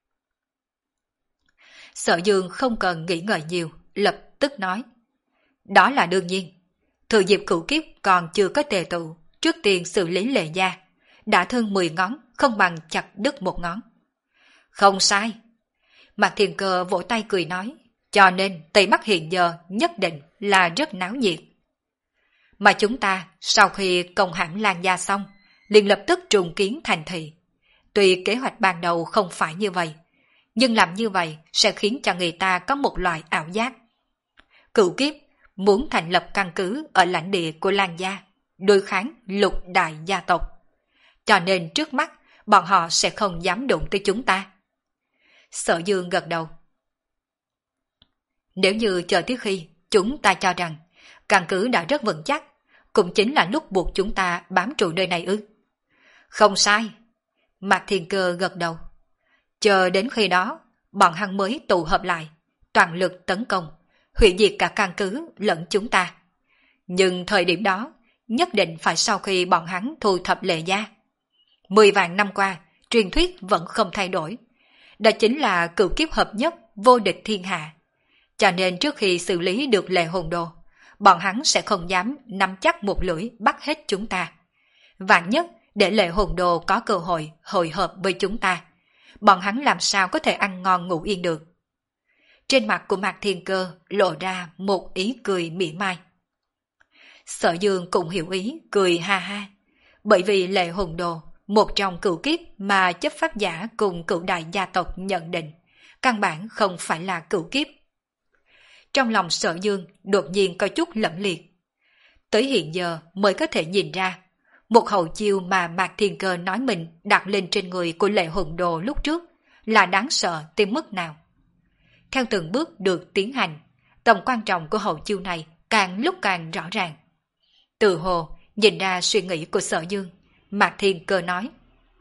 Sở Dương không cần nghĩ ngợi nhiều, lập tức nói. Đó là đương nhiên. Thừa dịp cửu kiếp còn chưa có tề tụ, trước tiên xử lý Lệ gia, đã thương mười ngón không bằng chặt đứt một ngón. Không sai. Mạc Thiên Cơ vỗ tay cười nói, cho nên Tây Bắc hiện giờ nhất định là rất náo nhiệt. Mà chúng ta sau khi công hãm Lan gia xong, liền lập tức trùng kiến thành thị. Tuy kế hoạch ban đầu không phải như vậy, nhưng làm như vậy sẽ khiến cho người ta có một loại ảo giác. Cửu kiếp muốn thành lập căn cứ ở lãnh địa của Lan gia, đối kháng lục đại gia tộc. Cho nên trước mắt, bọn họ sẽ không dám đụng tới chúng ta. Sở Dương gật đầu. Nếu như chờ tới khi chúng ta cho rằng căn cứ đã rất vững chắc, cũng chính là lúc buộc chúng ta bám trụ nơi này ư? Không sai. Mạc Thiên Cơ gật đầu. Chờ đến khi đó, bọn hắn mới tụ hợp lại, toàn lực tấn công, hủy diệt cả căn cứ lẫn chúng ta. Nhưng thời điểm đó, nhất định phải sau khi bọn hắn thu thập Lệ gia. Mười vạn năm qua, truyền thuyết vẫn không thay đổi. Đó chính là cửu kiếp hợp nhất, vô địch thiên hạ. Cho nên trước khi xử lý được Lệ Hồn Đồ, bọn hắn sẽ không dám nắm chắc một lưỡi bắt hết chúng ta. Vạn nhất để Lệ Hồn Đồ có cơ hội hội hợp với chúng ta, bọn hắn làm sao có thể ăn ngon ngủ yên được. Trên mặt của Mạc Thiên Cơ lộ ra một ý cười mỉa mai. Sở Dương cũng hiểu ý, cười ha ha. Bởi vì Lệ Hồn Đồ, một trong cửu kiếp mà chấp pháp giả cùng cửu đại gia tộc nhận định, căn bản không phải là cửu kiếp. Trong lòng Sở Dương đột nhiên có chút lẫm liệt. Tới hiện giờ mới có thể nhìn ra, một hậu chiêu mà Mạc Thiên Cơ nói mình đặt lên trên người của Lệ Hồn Đồ lúc trước là đáng sợ tới mức nào. Theo từng bước được tiến hành, tầm quan trọng của hậu chiêu này càng lúc càng rõ ràng. Từ hồ nhìn ra suy nghĩ của Sở Dương, Mạc Thiên Cơ nói.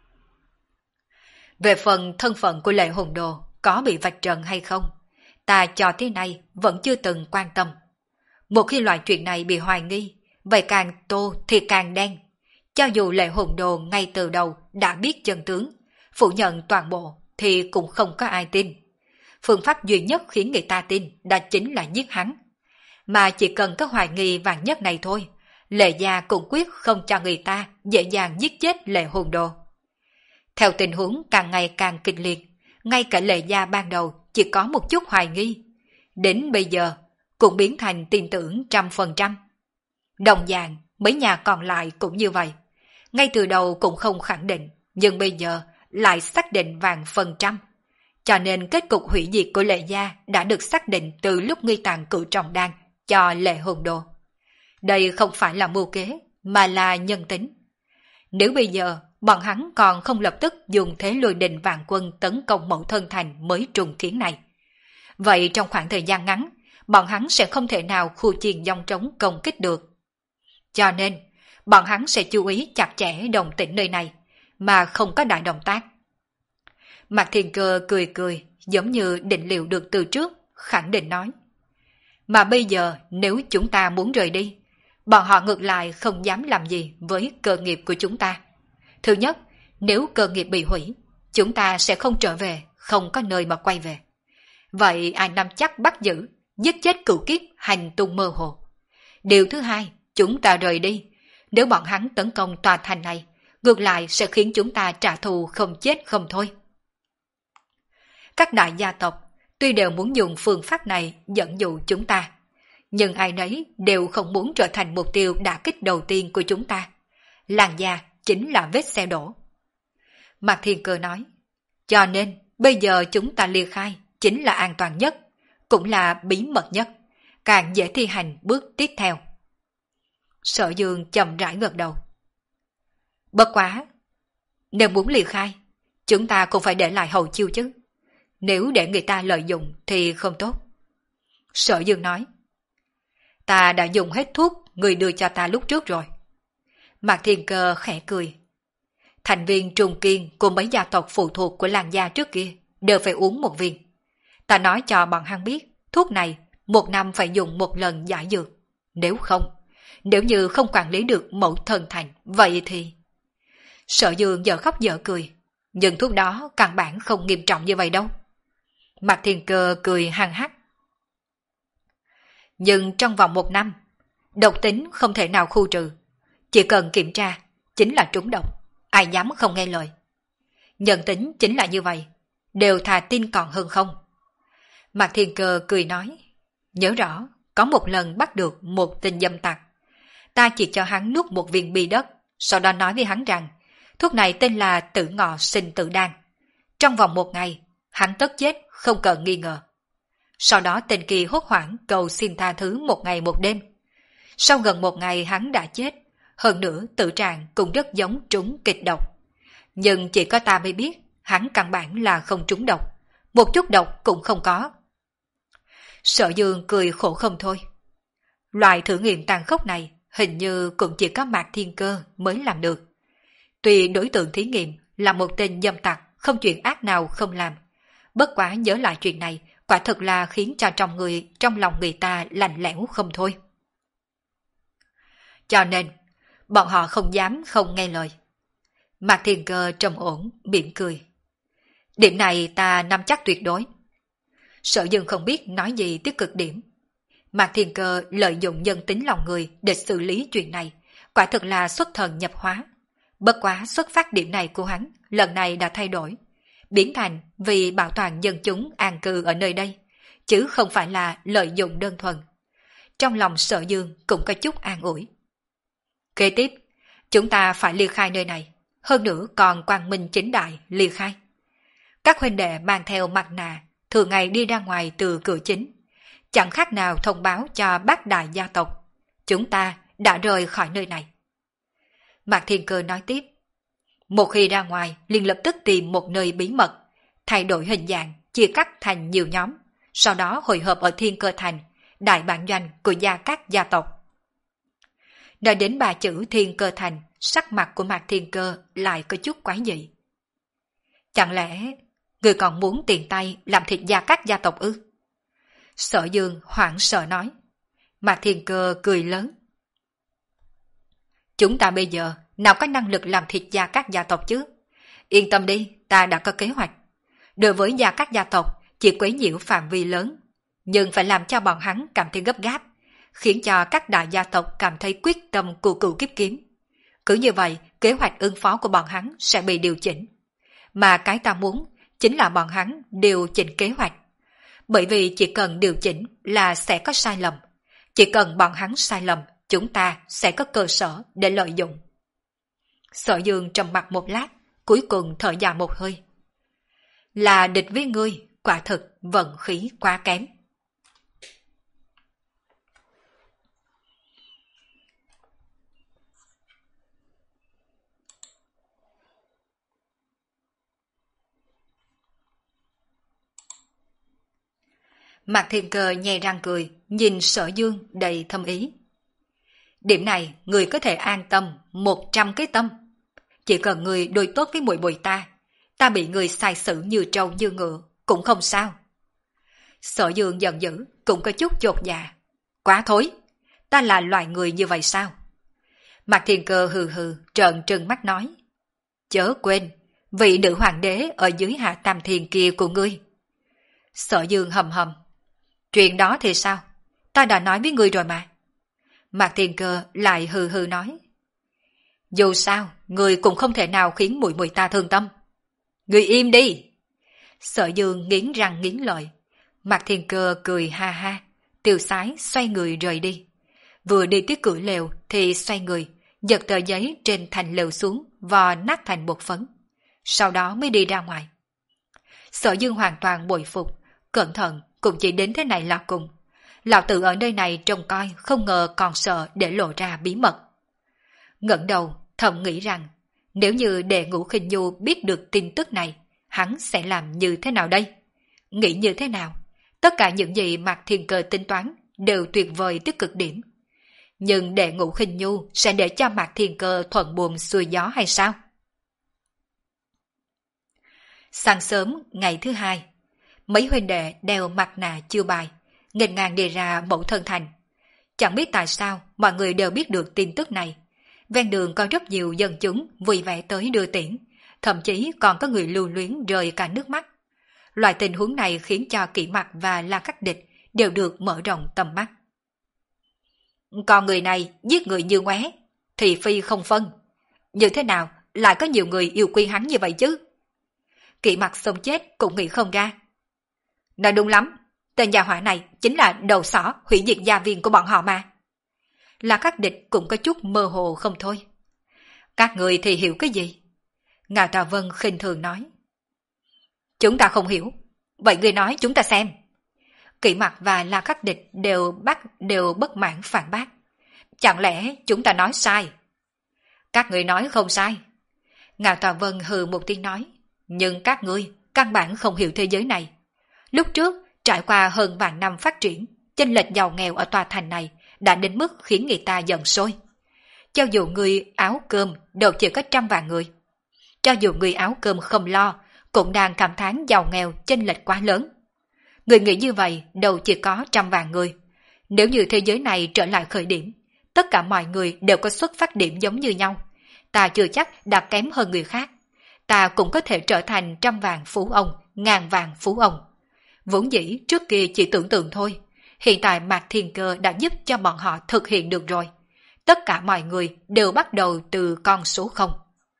Về phần thân phận của Lệ Hồn Đồ có bị vạch trần hay không, ta cho tới nay vẫn chưa từng quan tâm. Một khi loại chuyện này bị hoài nghi, vậy càng tô thì càng đen. Cho dù Lệ Hồn Đồ ngay từ đầu đã biết chân tướng, phủ nhận toàn bộ thì cũng không có ai tin. Phương pháp duy nhất khiến người ta tin đã chính là giết hắn. Mà chỉ cần có hoài nghi vạn nhất này thôi, Lệ gia cũng quyết không cho người ta dễ dàng giết chết Lệ Hồn Đồ. Theo tình huống càng ngày càng kịch liệt, ngay cả Lệ gia ban đầu chỉ có một chút hoài nghi, đến bây giờ cũng biến thành tin tưởng trăm phần trăm. Đồng dạng, mấy nhà còn lại cũng như vậy. Ngay từ đầu cũng không khẳng định, nhưng bây giờ lại xác định vàng phần trăm. Cho nên kết cục hủy diệt của Lệ gia đã được xác định từ lúc nghi tàng cử trọng đan cho Lệ Hồn Đồ. Đây không phải là mưu kế, mà là nhân tính. Nếu bây giờ bọn hắn còn không lập tức dùng thế lôi đình vạn quân tấn công mẫu thân thành mới trùng kiến này, vậy trong khoảng thời gian ngắn, bọn hắn sẽ không thể nào khu chiền dòng trống công kích được. Cho nên, bọn hắn sẽ chú ý chặt chẽ đồng tĩnh nơi này, mà không có đại động tác. Mạc Thiên Cơ cười cười, giống như định liệu được từ trước, khẳng định nói. Mà bây giờ nếu chúng ta muốn rời đi, bọn họ ngược lại không dám làm gì với cơ nghiệp của chúng ta. Thứ nhất, nếu cơ nghiệp bị hủy, chúng ta sẽ không trở về, không có nơi mà quay về. Vậy ai nắm chắc bắt giữ, giết chết cửu kiếp hành tung mơ hồ. Điều thứ hai, chúng ta rời đi. Nếu bọn hắn tấn công tòa thành này, ngược lại sẽ khiến chúng ta trả thù không chết không thôi. Các đại gia tộc tuy đều muốn dùng phương pháp này dẫn dụ chúng ta, nhưng ai nấy đều không muốn trở thành mục tiêu đả kích đầu tiên của chúng ta. Làng gia chính là vết xe đổ. Mạc Thiên Cơ nói, cho nên bây giờ chúng ta ly khai chính là an toàn nhất, cũng là bí mật nhất, càng dễ thi hành bước tiếp theo. Sở Dương chậm rãi gật đầu. Bất quá, nếu muốn ly khai, chúng ta cũng phải để lại hậu chiêu chứ. Nếu để người ta lợi dụng thì không tốt. Sở Dương nói, ta đã dùng hết thuốc người đưa cho ta lúc trước rồi. Mạc Thiên Cơ khẽ cười. Thành viên Trung Kiên cùng mấy gia tộc phụ thuộc của làng gia trước kia đều phải uống một viên. Ta nói cho bọn hắn biết, thuốc này một năm phải dùng một lần giải dược. Nếu không, nếu như không quản lý được mẫu thân thành, vậy thì... Sở Dương giờ khóc giờ cười, nhưng thuốc đó căn bản không nghiêm trọng như vậy đâu. Mạc Thiên Cơ cười hăng hắc. Nhưng trong vòng một năm, độc tính không thể nào khu trừ. Chỉ cần kiểm tra, chính là trúng độc, ai dám không nghe lời. Nhân tính chính là như vậy, đều thà tin còn hơn không. Mạc Thiên Cơ cười nói, nhớ rõ, có một lần bắt được một tên dâm tặc. Ta chỉ cho hắn nuốt một viên bi đất, sau đó nói với hắn rằng, thuốc này tên là tử ngọ sinh tử đan. Trong vòng một ngày, hắn tất chết, không cần nghi ngờ. Sau đó tên kia hốt hoảng cầu xin tha thứ một ngày một đêm. Sau gần một ngày hắn đã chết, hơn nữa tự trạng cũng rất giống trúng kịch độc. Nhưng chỉ có ta mới biết, hắn căn bản là không trúng độc, một chút độc cũng không có. Sở Dương cười khổ không thôi. Loại thử nghiệm tàn khốc này hình như cũng chỉ có Mạc Thiên Cơ mới làm được. Tuy đối tượng thí nghiệm là một tên dâm tặc không chuyện ác nào không làm, bất quá nhớ lại chuyện này quả thực là khiến cho trong người trong lòng người ta lạnh lẽo không thôi. Cho nên bọn họ không dám không nghe lời. Mạc Thiên Cơ trầm ổn mỉm cười. Điểm này ta nắm chắc tuyệt đối. Sở Dương không biết nói gì tới cực điểm. Mạc Thiên Cơ lợi dụng nhân tính lòng người để xử lý chuyện này, quả thực là xuất thần nhập hóa. Bất quá xuất phát điểm này của hắn lần này đã thay đổi, biến thành vì bảo toàn dân chúng an cư ở nơi đây, chứ không phải là lợi dụng đơn thuần. Trong lòng Sở Dương cũng có chút an ủi. Kế tiếp, chúng ta phải ly khai nơi này, hơn nữa còn quang minh chính đại ly khai. Các huynh đệ mang theo mặt nạ, thường ngày đi ra ngoài từ cửa chính, chẳng khác nào thông báo cho bác đại gia tộc, chúng ta đã rời khỏi nơi này. Mạc Thiên Cơ nói tiếp, một khi ra ngoài liền lập tức tìm một nơi bí mật, thay đổi hình dạng, chia cắt thành nhiều nhóm, sau đó hội hợp ở Thiên Cơ Thành, đại bản doanh của gia các gia tộc. Nói đến ba chữ Thiên Cơ Thành, sắc mặt của Mạc Thiên Cơ lại có chút quái dị. Chẳng lẽ người còn muốn tiền tay làm thịt gia các gia tộc ư? Sở Dương hoảng sợ nói. Mạc Thiên Cơ cười lớn. Chúng ta bây giờ nào có năng lực làm thịt gia các gia tộc chứ? Yên tâm đi, ta đã có kế hoạch. Đối với gia các gia tộc chỉ quấy nhiễu phạm vi lớn, nhưng phải làm cho bọn hắn cảm thấy gấp gáp, khiến cho các đại gia tộc cảm thấy quyết tâm của cửu kiếp kiếm. Cứ như vậy, kế hoạch ứng phó của bọn hắn sẽ bị điều chỉnh. Mà cái ta muốn chính là bọn hắn điều chỉnh kế hoạch. Bởi vì chỉ cần điều chỉnh là sẽ có sai lầm. Chỉ cần bọn hắn sai lầm, chúng ta sẽ có cơ sở để lợi dụng. Sở Dương trầm mặt một lát, cuối cùng thở dài một hơi. Là địch với ngươi, quả thực vận khí quá kém. Mạc Thiên Cơ nhe răng cười, nhìn Sở Dương đầy thâm ý. Điểm này người có thể an tâm một trăm cái tâm. Chỉ cần người đối tốt với muội muội ta, ta bị người sai xử như trâu như ngựa cũng không sao. Sở Dương giận dữ, cũng có chút chột dạ. Quá thối, ta là loại người như vậy sao? Mạc Thiên Cơ hừ hừ trợn trừng mắt nói. Chớ quên, vị nữ hoàng đế ở dưới hạ tam thiền kia của ngươi. Sở Dương hầm hầm. Chuyện đó thì sao? Ta đã nói với ngươi rồi mà. Mạc Thiên Cơ lại hừ hừ nói. Dù sao, ngươi cũng không thể nào khiến muội muội ta thương tâm. Ngươi im đi! Sở Dương nghiến răng nghiến lợi. Mạc Thiên Cơ cười ha ha, tiêu sái xoay người rời đi. Vừa đi tới cửa lều thì xoay người, giật tờ giấy trên thành lều xuống, vò nát thành bột phấn. Sau đó mới đi ra ngoài. Sở Dương hoàn toàn bội phục, cẩn thận cũng chỉ đến thế này là cùng. Lão tử ở nơi này trông coi không ngờ còn sợ để lộ ra bí mật. Ngẩng đầu thầm nghĩ rằng nếu như Đệ Ngũ Khinh Nhu biết được tin tức này, hắn sẽ làm như thế nào đây? Nghĩ như thế nào? Tất cả những gì Mạc Thiên Cơ tính toán đều tuyệt vời tới cực điểm. Nhưng Đệ Ngũ Khinh Nhu sẽ để cho Mạc Thiên Cơ thuận buồm xuôi gió hay sao? Sáng sớm ngày thứ hai, mấy huynh đệ đeo mặt nạ chiêu bài, nghênh ngang đi ra Mẫu Thân Thành. Chẳng biết tại sao mọi người đều biết được tin tức này. Ven đường có rất nhiều dân chúng vui vẻ tới đưa tiễn, thậm chí còn có người lưu luyến rơi cả nước mắt. Loại tình huống này khiến cho Kỷ Mặc và La Khắc Địch đều được mở rộng tầm mắt. Còn người này giết người như ngoé, thì phi không phân. Như thế nào lại có nhiều người yêu quý hắn như vậy chứ? Kỷ Mặc sống chết cũng nghĩ không ra. Nói đúng lắm, tên gia hỏa này chính là đầu sỏ hủy diệt gia viên của bọn họ mà. La Khắc Địch cũng có chút mơ hồ không thôi. Các người thì hiểu cái gì? Ngạo Tà Vân khinh thường nói. Chúng ta không hiểu. Vậy người nói chúng ta xem. Kỷ Mặc và La Khắc Địch đều bắt đều bất mãn phản bác. Chẳng lẽ chúng ta nói sai? Các người nói không sai. Ngạo Tà Vân hừ một tiếng nói. Nhưng các ngươi căn bản không hiểu thế giới này. Lúc trước trải qua hơn vạn năm phát triển, chênh lệch giàu nghèo ở tòa thành này đã đến mức khiến người ta giận sôi. Cho dù người áo cơm đều chỉ có trăm vạn người. Cho dù người áo cơm không lo, cũng đang cảm thán giàu nghèo chênh lệch quá lớn. Người nghĩ như vậy đâu chỉ có trăm vạn người. Nếu như thế giới này trở lại khởi điểm, tất cả mọi người đều có xuất phát điểm giống như nhau. Ta chưa chắc đã kém hơn người khác. Ta cũng có thể trở thành trăm vạn phú ông, ngàn vạn phú ông. Vốn dĩ trước kia chỉ tưởng tượng thôi. Hiện tại Mạc Thiên Cơ đã giúp cho bọn họ thực hiện được rồi. Tất cả mọi người đều bắt đầu từ con số không.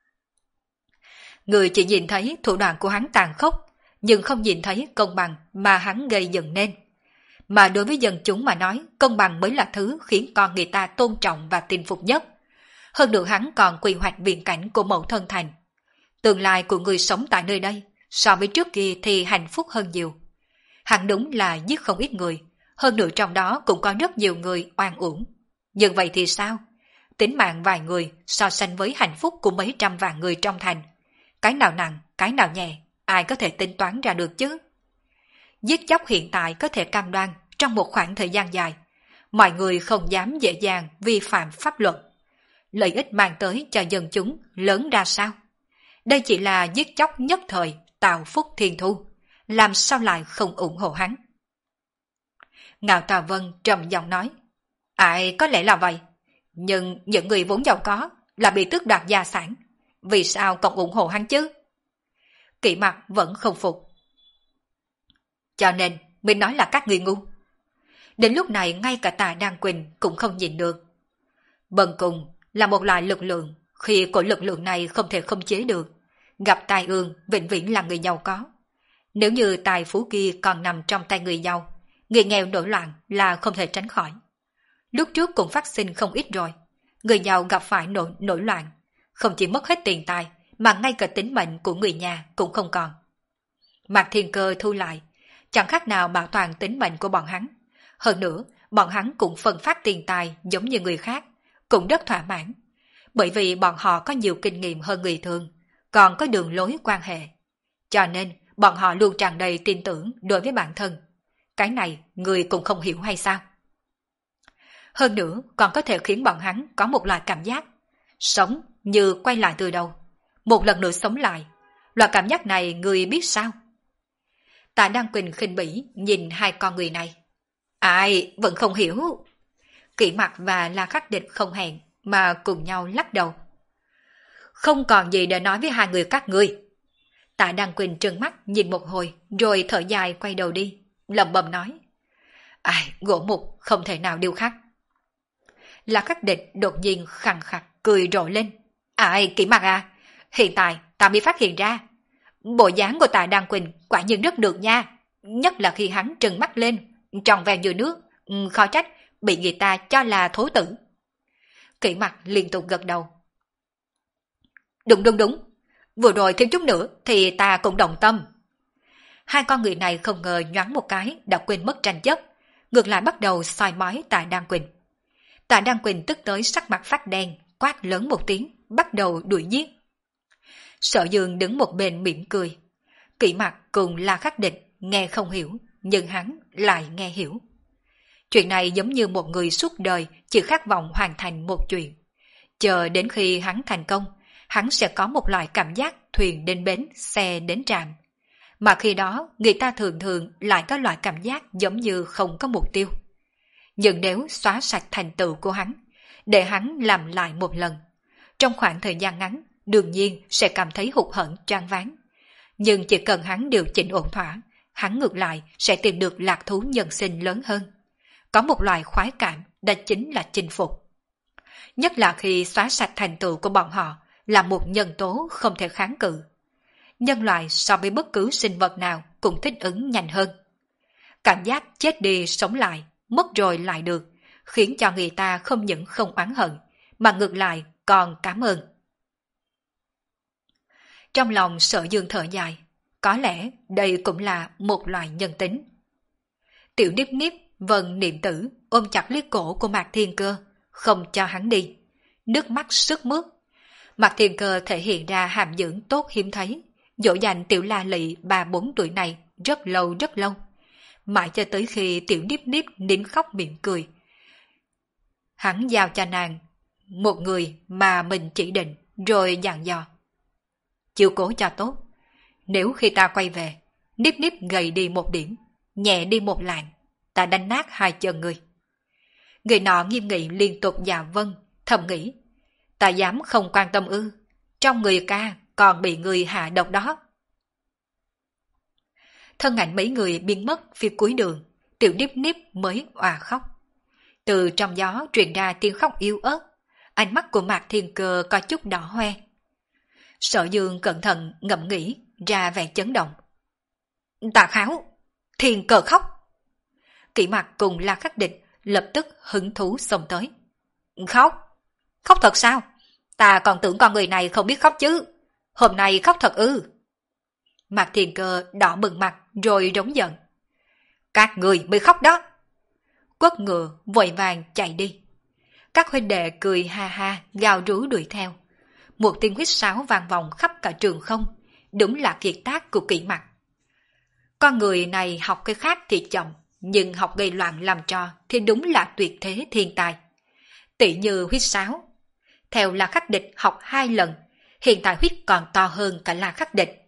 Người chỉ nhìn thấy thủ đoạn của hắn tàn khốc, nhưng không nhìn thấy công bằng mà hắn gây dựng nên. Mà đối với dân chúng mà nói, công bằng mới là thứ khiến con người ta tôn trọng và tin phục nhất. Hơn nữa hắn còn quy hoạch viễn cảnh của Mẫu Thân Thành. Tương lai của người sống tại nơi đây, so với trước kia thì hạnh phúc hơn nhiều. Hắn đúng là giết không ít người, hơn nữa trong đó cũng có rất nhiều người oan uổng. Nhưng vậy thì sao? Tính mạng vài người so sánh với hạnh phúc của mấy trăm vạn người trong thành. Cái nào nặng, cái nào nhẹ, ai có thể tính toán ra được chứ? Giết chóc hiện tại có thể cam đoan trong một khoảng thời gian dài. Mọi người không dám dễ dàng vi phạm pháp luật. Lợi ích mang tới cho dân chúng lớn ra sao? Đây chỉ là giết chóc nhất thời, tạo phúc thiên thu. Làm sao lại không ủng hộ hắn? Ngạo Tà Vân trầm giọng nói. Ai có lẽ là vậy. Nhưng những người vốn giàu có là bị tước đoạt gia sản. Vì sao còn ủng hộ hắn chứ? Kỷ Mặc vẫn không phục. Cho nên mình nói là các người ngu. Đến lúc này ngay cả Tà Đan Quỳnh cũng không nhìn được. Bần cùng là một loại lực lượng, khi của lực lượng này không thể khống chế được. Gặp tai ương vĩnh viễn là người giàu có. Nếu như tài phú kia còn nằm trong tay người giàu, người nghèo nổi loạn là không thể tránh khỏi. Lúc trước cũng phát sinh không ít rồi. Người giàu gặp phải nổi, nổi loạn, không chỉ mất hết tiền tài, mà ngay cả tính mệnh của người nhà cũng không còn. Mạc Thiên Cơ thu lại, chẳng khác nào bảo toàn tính mệnh của bọn hắn. Hơn nữa, bọn hắn cũng phân phát tiền tài giống như người khác, cũng rất thỏa mãn. Bởi vì bọn họ có nhiều kinh nghiệm hơn người thường, còn có đường lối quan hệ. Cho nên, bọn họ luôn tràn đầy tin tưởng đối với bản thân. Cái này, người cũng không hiểu hay sao? Hơn nữa, còn có thể khiến bọn hắn có một loại cảm giác sống như quay lại từ đầu, một lần nữa sống lại. Loại cảm giác này người biết sao? Tạ Đăng Quỳnh khinh bỉ nhìn hai con người này. Ai vẫn không hiểu. Kỷ Mặc và La Khắc Địch không hẹn mà cùng nhau lắc đầu. Không còn gì để nói với hai người các ngươi. Tạ Đăng Quỳnh trừng mắt nhìn một hồi rồi thở dài quay đầu đi, lẩm bẩm nói. Ai, gỗ mục không thể nào điêu khắc. La Khắc Địch đột nhiên khằng khặc cười rộ lên. Ai, Kỷ Mặc à, hiện tại ta mới phát hiện ra. Bộ dáng của Tạ Đăng Quỳnh quả nhiên rất được nha. Nhất là khi hắn trừng mắt lên, tròn vẹn như nước, khó trách bị người ta cho là thố tử. Kỷ Mặc liên tục gật đầu. Đúng đúng đúng, vừa rồi thêm chút nữa thì ta cũng đồng tâm. Hai con người này không ngờ nhoáng một cái đã quên mất tranh chấp, ngược lại bắt đầu soi mói Tạ Đăng Quỳnh. Tạ Đăng Quỳnh tức tới sắc mặt phát đen, quát lớn một tiếng, bắt đầu đuổi giết. Sở Dương đứng một bên mỉm cười. Kỷ Mặc cùng La Khắc Địch nghe không hiểu, nhưng hắn lại nghe hiểu. Chuyện này giống như một người suốt đời chỉ khát vọng hoàn thành một chuyện. Chờ đến khi hắn thành công, hắn sẽ có một loại cảm giác thuyền đến bến, xe đến trạm. Mà khi đó, người ta thường thường lại có loại cảm giác giống như không có mục tiêu. Nhưng nếu xóa sạch thành tựu của hắn, để hắn làm lại một lần, trong khoảng thời gian ngắn, đương nhiên sẽ cảm thấy hụt hẫng choáng váng. Nhưng chỉ cần hắn điều chỉnh ổn thỏa, hắn ngược lại sẽ tìm được lạc thú nhân sinh lớn hơn. Có một loại khoái cảm, đó chính là chinh phục. Nhất là khi xóa sạch thành tựu của bọn họ là một nhân tố không thể kháng cự. Nhân loại so với bất cứ sinh vật nào cũng thích ứng nhanh hơn. Cảm giác chết đi sống lại, mất rồi lại được, khiến cho người ta không những không oán hận, mà ngược lại còn cảm ơn. Trong lòng Sở Dương thở dài, có lẽ đây cũng là một loại nhân tính. Tiểu Niếp Niếp vần niệm tử ôm chặt lấy cổ của Mạc Thiên Cơ, không cho hắn đi. Nước mắt sức mướt. Mạc Thiên Cơ thể hiện ra hàm dưỡng tốt hiếm thấy, dỗ dành tiểu la lị ba bốn tuổi này rất lâu rất lâu. Mãi cho tới khi Tiểu Niếp Niếp nín khóc mỉm cười. Hắn giao cho nàng một người mà mình chỉ định, rồi dặn dò. Chiều cố cho tốt. Nếu khi ta quay về, Niếp Niếp gầy đi một điểm, nhẹ đi một lạng, ta đánh nát hai chân người. Người nọ nghiêm nghị liên tục dạ vâng, thầm nghĩ. Ta dám không quan tâm ư, trong người ca còn bị người hạ độc đó. Thân ảnh mấy người biến mất phía cuối đường, Tiểu Niếp Niếp mới òa khóc. Từ trong gió truyền ra tiếng khóc yếu ớt, ánh mắt của Mạc Thiên Cơ có chút đỏ hoe. Sở Dương cẩn thận ngẫm nghĩ ra vẻ chấn động. Tà Kháo, Thiên Cơ khóc. Kỷ Mặc cùng La Khắc Địch lập tức hứng thú xông tới. Khóc? Khóc thật sao? Ta còn tưởng con người này không biết khóc chứ. Hôm nay khóc thật ư? Mạc Thiên Cơ đỏ bừng mặt rồi rống giận. Các người mới khóc đó. Quất ngựa vội vàng chạy đi. Các huynh đệ cười ha ha gào rú đuổi theo. Một tiếng huýt sáo vang vọng khắp cả trường không. Đúng là kiệt tác của Kỷ Mặc. Con người này học cái khác thì chậm, nhưng học gây loạn làm trò thì đúng là tuyệt thế thiên tài. Tỷ như huýt sáo. Theo La Khắc Địch học hai lần, hiện tại huýt còn to hơn cả La Khắc Địch.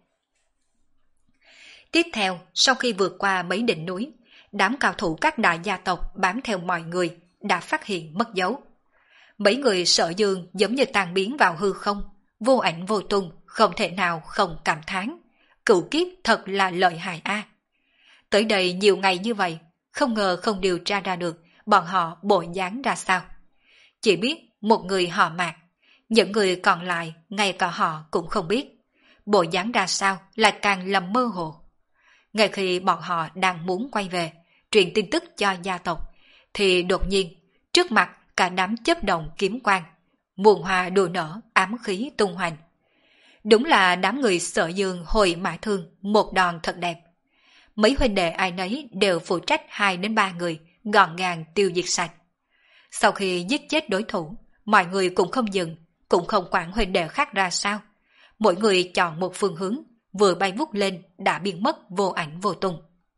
Tiếp theo, sau khi vượt qua mấy đỉnh núi, đám cao thủ các đại gia tộc bám theo mọi người đã phát hiện mất dấu. Mấy người Sở Dương giống như tan biến vào hư không, vô ảnh vô tung, không thể nào không cảm thán. Cửu kiếp thật là lợi hại a. Tới đây nhiều ngày như vậy, không ngờ không điều tra ra được bọn họ bộ dáng ra sao. Chỉ biết một người họ Mạc, những người còn lại ngay cả họ cũng không biết. Bộ dáng ra sao lại càng lầm mơ hồ. Ngay khi bọn họ đang muốn quay về, truyền tin tức cho gia tộc, thì đột nhiên, trước mặt cả đám chớp động kiếm quang, muôn hoa đua nở, ám khí tung hoành. Đúng là đám người Sở Dương hồi mã thương, một đòn thật đẹp. Mấy huynh đệ ai nấy đều phụ trách hai đến ba người, gọn gàng tiêu diệt sạch. Sau khi giết chết đối thủ, mọi người cũng không dừng, cũng không quản huynh đệ khác ra sao. Mỗi người chọn một phương hướng, vừa bay vút lên đã biến mất vô ảnh vô tung.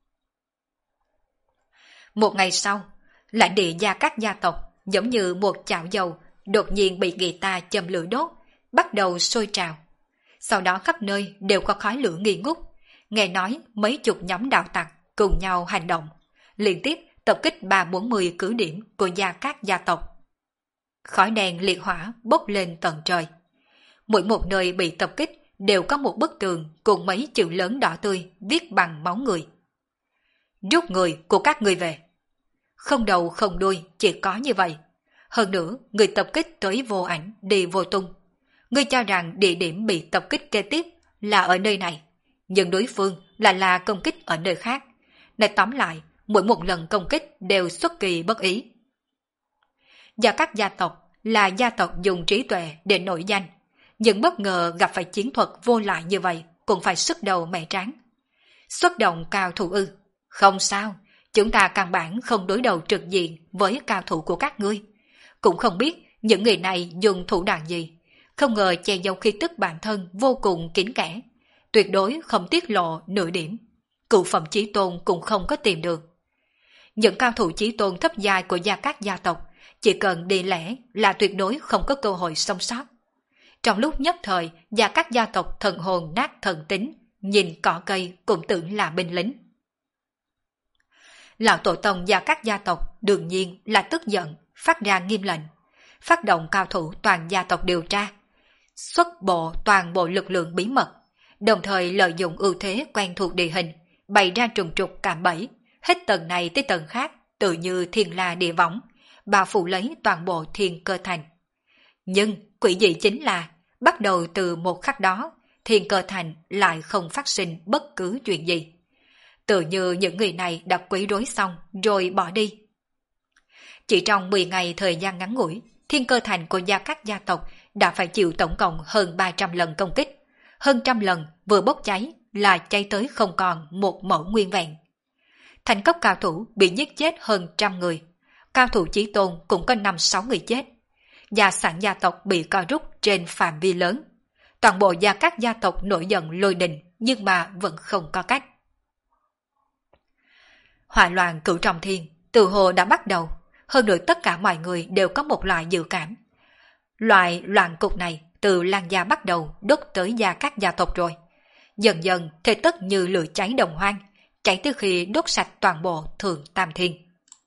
Một ngày sau, lãnh địa Gia Cát gia tộc giống như một chảo dầu đột nhiên bị người ta châm lửa đốt, bắt đầu sôi trào. Sau đó khắp nơi đều có khói lửa nghi ngút, nghe nói mấy chục nhóm đạo tặc cùng nhau hành động, liên tiếp tập kích ba bốn mươi cứ điểm của Gia Cát gia tộc. Khói đen liệt hỏa bốc lên tận trời. Mỗi một nơi bị tập kích đều có một bức tường cùng mấy chữ lớn đỏ tươi viết bằng máu người. Rút người của các ngươi về. Không đầu không đuôi, chỉ có như vậy. Hơn nữa, người tập kích tới vô ảnh đi vô tung. Ngươi cho rằng địa điểm bị tập kích kế tiếp là ở nơi này, nhưng đối phương lại là công kích ở nơi khác. Nói tóm lại, mỗi một lần công kích đều xuất kỳ bất ý. Gia Cát gia tộc là gia tộc dùng trí tuệ để nổi danh, nhưng bất ngờ gặp phải chiến thuật vô lại như vậy cũng phải sức đầu mẻ trán. Xuất động cao thủ ư? Không sao, chúng ta căn bản không đối đầu trực diện với cao thủ của các ngươi. Cũng không biết những người này dùng thủ đoạn gì, không ngờ che giấu khí tức bản thân vô cùng kín kẽ, tuyệt đối không tiết lộ nửa điểm. Cựu phẩm chí tôn cũng không có tìm được. Những cao thủ chí tôn thấp giai của Gia Cát gia tộc chỉ cần đi lẻ là tuyệt đối không có cơ hội sống sót. Trong lúc nhất thời, Gia Cát gia tộc thần hồn nát thần tính, nhìn cỏ cây cũng tưởng là binh lính. Lão tổ tông Gia Cát gia tộc đương nhiên là tức giận, phát ra nghiêm lệnh, phát động cao thủ toàn gia tộc điều tra, xuất bộ toàn bộ lực lượng bí mật, đồng thời lợi dụng ưu thế quen thuộc địa hình, bày ra trùng trục cạm bẫy, hết tầng này tới tầng khác, tự như thiên la địa võng, bao phủ lấy toàn bộ Thiên Cơ Thành. Nhưng quỷ dị chính là, bắt đầu từ một khắc đó, Thiên Cơ Thành lại không phát sinh bất cứ chuyện gì. Tự như những người này đã quấy rối xong rồi bỏ đi. Chỉ trong mười ngày thời gian ngắn ngủi, Thiên Cơ Thành của Gia Cát gia tộc đã phải chịu tổng cộng hơn ba trăm lần công kích. Hơn trăm lần vừa bốc cháy là cháy tới không còn một mẫu nguyên vẹn. Thành cấp cao thủ bị giết chết hơn trăm người. Cao thủ chí tôn cũng có năm sáu người chết. Gia sản gia tộc bị co rút trên phạm vi lớn. Toàn bộ Gia Cát gia tộc nổi giận lôi đình nhưng mà vẫn không có cách. Hỏa loạn cửu trọng thiên từ hồ đã bắt đầu. Hơn nữa tất cả mọi người đều có một loại dự cảm. Loại loạn cục này từ Lan gia bắt đầu đốt tới Gia Cát gia tộc rồi. Dần dần thế tất như lửa cháy đồng hoang, cháy tới khi đốt sạch toàn bộ Thượng Tam Thiên.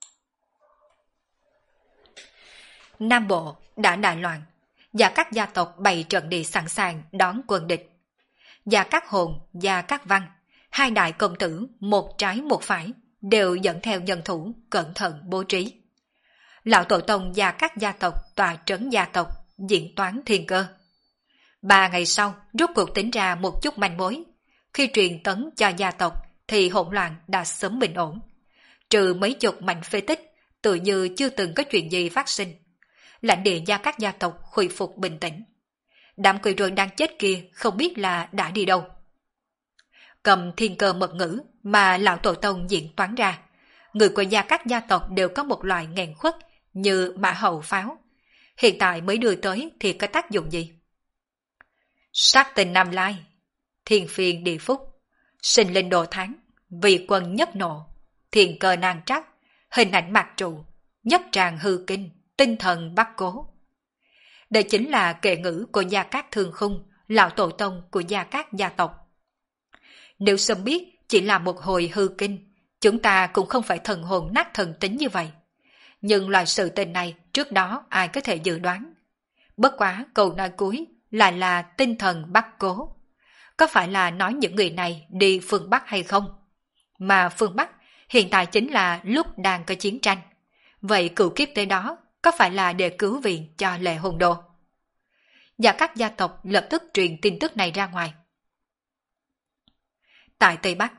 Nam Bộ đã đại loạn, Gia Cát gia tộc bày trận địa sẵn sàng đón quân địch. Gia Cát Hồn, Gia Cát Văn, hai đại công tử một trái một phải đều dẫn theo nhân thủ cẩn thận bố trí. Lão tổ tông Gia Cát gia tộc tòa trấn gia tộc diễn toán thiên cơ. Ba ngày sau rốt cuộc tính ra một chút manh mối. Khi truyền tấn cho gia tộc thì hỗn loạn đã sớm bình ổn. Trừ mấy chục mảnh phế tích, tự như chưa từng có chuyện gì phát sinh. Lãnh địa Gia Cát gia tộc khôi phục bình tĩnh. Đám quỷ rối đang chết kia không biết là đã đi đâu. Cầm thiên cơ mật ngữ mà lão tổ tông diễn toán ra, người của Gia Cát gia tộc đều có một loại nghẹn khuất như mã hậu pháo. Hiện tại mới đưa tới thì có tác dụng gì? Sát tình Nam Lai, thiên phiền địa phúc, sinh linh đồ tháng, vì quân nhất nộ, thiên cơ nan trắc, hình ảnh mạc trụ, nhất tràng hư kinh, tinh thần bắt cố. Đây chính là kệ ngữ của Gia Cát Thương Khung, lão tổ tông của Gia Cát gia tộc. Nếu sớm biết chỉ là một hồi hư kinh, chúng ta cũng không phải thần hồn nát thần tính như vậy. Nhưng loại sự tình này trước đó ai có thể dự đoán. Bất quá câu nói cuối lại là tinh thần bắt cố. Có phải là nói những người này đi phương Bắc hay không? Mà phương Bắc hiện tại chính là lúc đang có chiến tranh. Vậy cựu kiếp tới đó có phải là để cứu viện cho Lệ Hồn Đồ? Và các gia tộc lập tức truyền tin tức này ra ngoài. Tại Tây Bắc,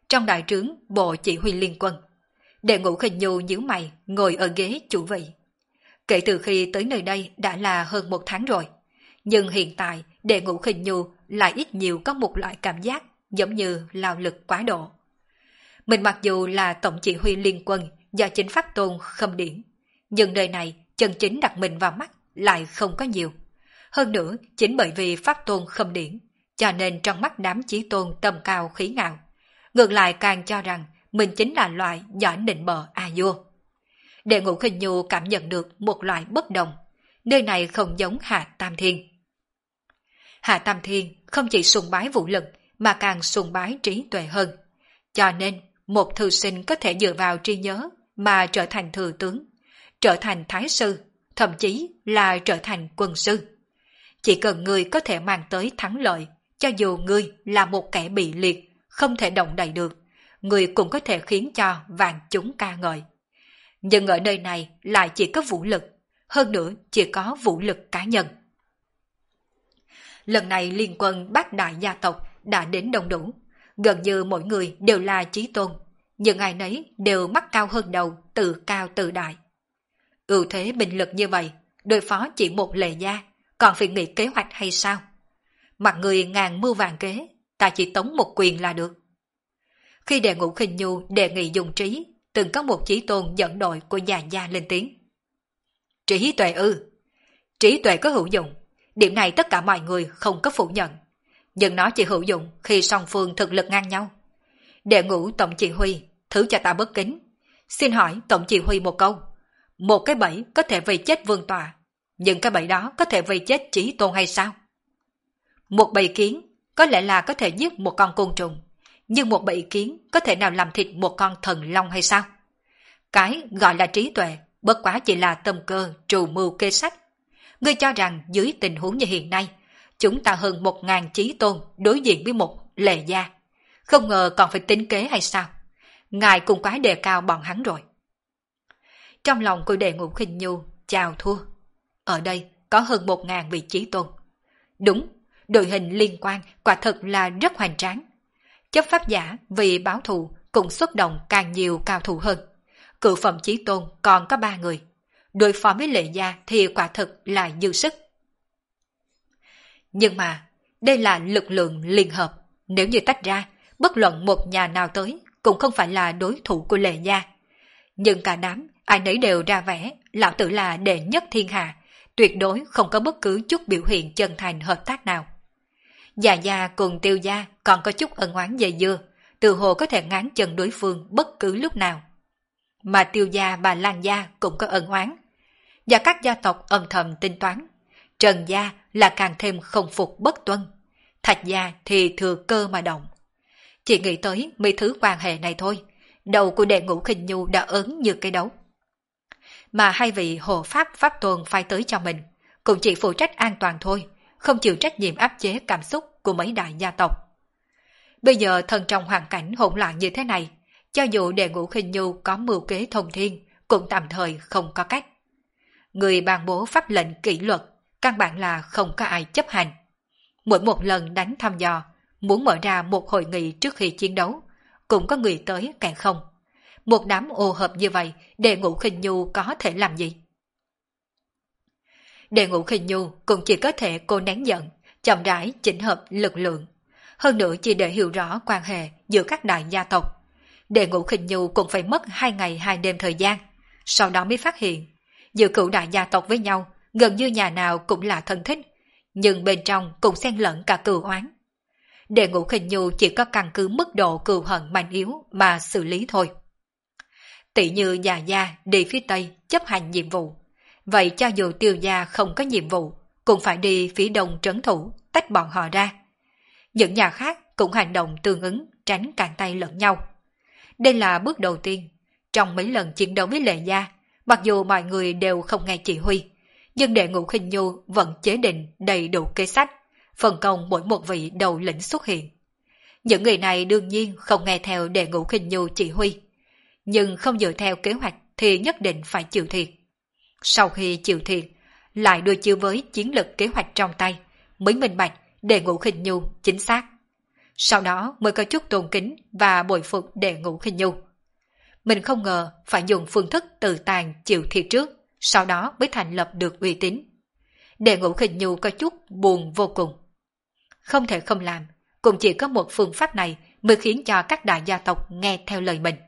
trong đại trướng bộ chỉ huy liên quân. Đệ Ngũ Khinh Nhu nhíu mày ngồi ở ghế chủ vị. Kể từ khi tới nơi đây đã là hơn một tháng rồi, nhưng hiện tại Đệ Ngũ Khinh Nhu lại ít nhiều có một loại cảm giác giống như lao lực quá độ. Mình mặc dù là tổng chỉ huy liên quân do chính Pháp Tôn khâm điển, nhưng nơi này chân chính đặt mình vào mắt lại không có nhiều. Hơn nữa, chính bởi vì Pháp Tôn khâm điển, cho nên trong mắt đám chí tôn tầm cao khí ngạo, ngược lại càng cho rằng mình chính là loại giỏi nịnh bợ a vua. Đệ Ngũ Khinh Nhu cảm nhận được một loại bất đồng, nơi này không giống Hạ Tam Thiên. Hạ Tam Thiên không chỉ sùng bái vũ lực mà càng sùng bái trí tuệ hơn, cho nên một thư sinh có thể dựa vào trí nhớ mà trở thành thừa tướng, trở thành thái sư, thậm chí là trở thành quân sư. Chỉ cần người có thể mang tới thắng lợi, cho dù người là một kẻ bị liệt, không thể động đậy được, người cũng có thể khiến cho vạn chúng ca ngợi. Nhưng ở nơi này lại chỉ có vũ lực, hơn nữa chỉ có vũ lực cá nhân. Lần này liên quân bát đại gia tộc đã đến đông đủ, gần như mỗi người đều là chí tôn, nhưng ai nấy đều mắt cao hơn đầu, tự cao tự đại. Ưu thế binh lực như vậy, đối phó chỉ một lệ gia, còn phải nghĩ kế hoạch hay sao? Mặt người ngàn mưu vạn kế, ta chỉ tống một quyền là được. Khi Đệ Ngũ Khinh Nhu đề nghị dùng trí, từng có một chí tôn dẫn đội của già gia lên tiếng. Trí tuệ ư? Trí tuệ có hữu dụng, điểm này tất cả mọi người không có phủ nhận. Nhưng nó chỉ hữu dụng khi song phương thực lực ngang nhau. Đệ Ngũ tổng chỉ huy, thứ cho ta bất kính. Xin hỏi tổng chỉ huy một câu. Một cái bẫy có thể vây chết vương tọa, nhưng cái bẫy đó có thể vây chết chí tôn hay sao? Một bầy kiến có lẽ là có thể giết một con côn trùng, nhưng một bầy kiến có thể nào làm thịt một con thần long hay sao? Cái gọi là trí tuệ bất quá chỉ là tâm cơ trù mưu kê sách. Ngươi cho rằng dưới tình huống như hiện nay, chúng ta hơn một ngàn chí tôn đối diện với một lệ gia, không ngờ còn phải tính kế hay sao? Ngài cũng quá đề cao bọn hắn rồi. Trong lòng của Đệ Ngũ Khinh Nhu chào thua. Ở đây có hơn một ngàn vị chí tôn. Đúng, đội hình liên quan quả thật là rất hoành tráng. Chấp pháp giả vì báo thù cũng xuất động càng nhiều cao thủ hơn. Cự phẩm chí tôn còn có ba người. Đối phó với lệ gia thì quả thực là dư sức. Nhưng mà, đây là lực lượng liên hợp. Nếu như tách ra, bất luận một nhà nào tới cũng không phải là đối thủ của lệ gia. Nhưng cả đám, ai nấy đều ra vẻ, lão tử là đệ nhất thiên hạ, tuyệt đối không có bất cứ chút biểu hiện chân thành hợp tác nào. Già gia cùng Tiêu gia còn có chút ân oán dây dưa, từ hồ có thể ngáng chân đối phương bất cứ lúc nào. Mà Tiêu gia và Lan gia cũng có ân oán. Và các gia tộc âm thầm tính toán. Trần gia là càng thêm không phục bất tuân. Thạch gia thì thừa cơ mà động. Chỉ nghĩ tới mấy thứ quan hệ này thôi, đầu của Đệ Ngũ Khinh Nhu đã ớn như cây đấu. Mà hai vị hộ pháp pháp tôn phái tới cho mình, cũng chỉ phụ trách an toàn thôi, không chịu trách nhiệm áp chế cảm xúc của mấy đại gia tộc. Bây giờ thân trong hoàn cảnh hỗn loạn như thế này, cho dù Đệ Ngũ Khinh Nhu có mưu kế thông thiên, cũng tạm thời không có cách. Người ban bố pháp lệnh kỷ luật, căn bản là không có ai chấp hành. Mỗi một lần đánh thăm dò, muốn mở ra một hội nghị trước khi chiến đấu, cũng có người tới càng không. Một đám ô hợp như vậy, Đệ Ngũ Khinh Nhu có thể làm gì? Đệ Ngũ Khinh Nhu cũng chỉ có thể cô nén giận, chậm rãi chỉnh hợp lực lượng. Hơn nữa chỉ để hiểu rõ quan hệ giữa các đại gia tộc. Đệ Ngũ Khinh Nhu cũng phải mất hai ngày hai đêm thời gian, sau đó mới phát hiện, giữa cựu đại gia tộc với nhau, gần như nhà nào cũng là thân thích, nhưng bên trong cũng xen lẫn cả cừu oán. Đệ Ngũ Khinh Nhu chỉ có căn cứ mức độ cừu hận mạnh yếu mà xử lý thôi. Tỷ như già gia đi phía Tây chấp hành nhiệm vụ, vậy cho dù Tiêu gia không có nhiệm vụ, cũng phải đi phía Đông trấn thủ, tách bọn họ ra. Những nhà khác cũng hành động tương ứng, tránh cản tay lẫn nhau. Đây là bước đầu tiên. Trong mấy lần chiến đấu với lệ gia, mặc dù mọi người đều không nghe chỉ huy, nhưng Đệ Ngũ Khinh Nhu vẫn chế định đầy đủ kế sách, phân công mỗi một vị đầu lĩnh xuất hiện. Những người này đương nhiên không nghe theo Đệ Ngũ Khinh Nhu chỉ huy, nhưng không dựa theo kế hoạch thì nhất định phải chịu thiệt. Sau khi chịu thiệt, lại đối chiếu với chiến lược kế hoạch trong tay, mới minh bạch Đệ Ngũ Khinh Nhu chính xác. sau đó mới có chút tôn kính và bội phục Đệ Ngũ Khinh Nhu. Mình không ngờ phải dùng phương thức tự tàn chịu thiệt trước, sau đó mới thành lập được uy tín. Đệ Ngũ Khinh Nhu có chút buồn vô cùng. Không thể không làm, cũng chỉ có một phương pháp này mới khiến cho các đại gia tộc nghe theo lời mình.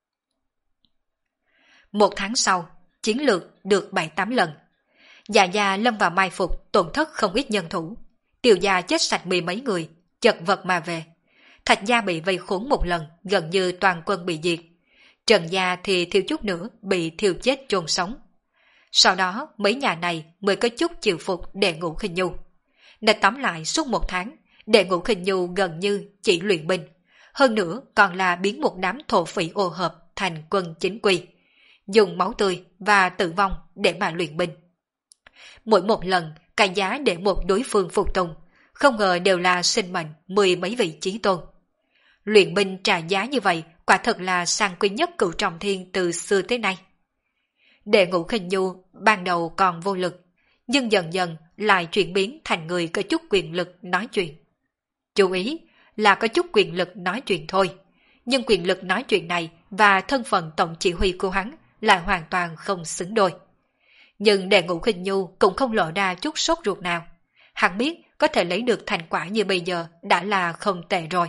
Một tháng sau, chiến lược được bảy tám lần. Dạ gia lâm vào mai phục, tổn thất không ít nhân thủ. Tiêu gia chết sạch mười mấy người, chật vật mà về. Thạch gia bị vây khốn một lần, gần như toàn quân bị diệt. Trần gia thì thiếu chút nữa bị thiêu chết chôn sống. Sau đó mấy nhà này mới có chút chịu phục Đệ Ngũ Khinh Nhu. Nên tóm lại suốt một tháng, Đệ Ngũ Khinh Nhu gần như chỉ luyện binh. Hơn nữa còn là biến một đám thổ phỉ ô hợp thành quân chính quy. Dùng máu tươi và tử vong để mà luyện binh. Mỗi một lần, cái giá để một đối phương phục tùng, không ngờ đều là sinh mệnh mười mấy vị chí tôn. Luyện binh trả giá như vậy, quả thật là sang quý nhất cửu trọng thiên từ xưa tới nay. Đệ Ngũ Khinh Nhu ban đầu còn vô lực, nhưng dần dần lại chuyển biến thành người có chút quyền lực nói chuyện. Chú ý là có chút quyền lực nói chuyện thôi, nhưng quyền lực nói chuyện này và thân phận tổng chỉ huy của hắn lại hoàn toàn không xứng đôi. Nhưng Đệ Ngũ Khinh Nhu cũng không lộ ra chút sốt ruột nào. Hắn biết có thể lấy được thành quả như bây giờ đã là không tệ rồi.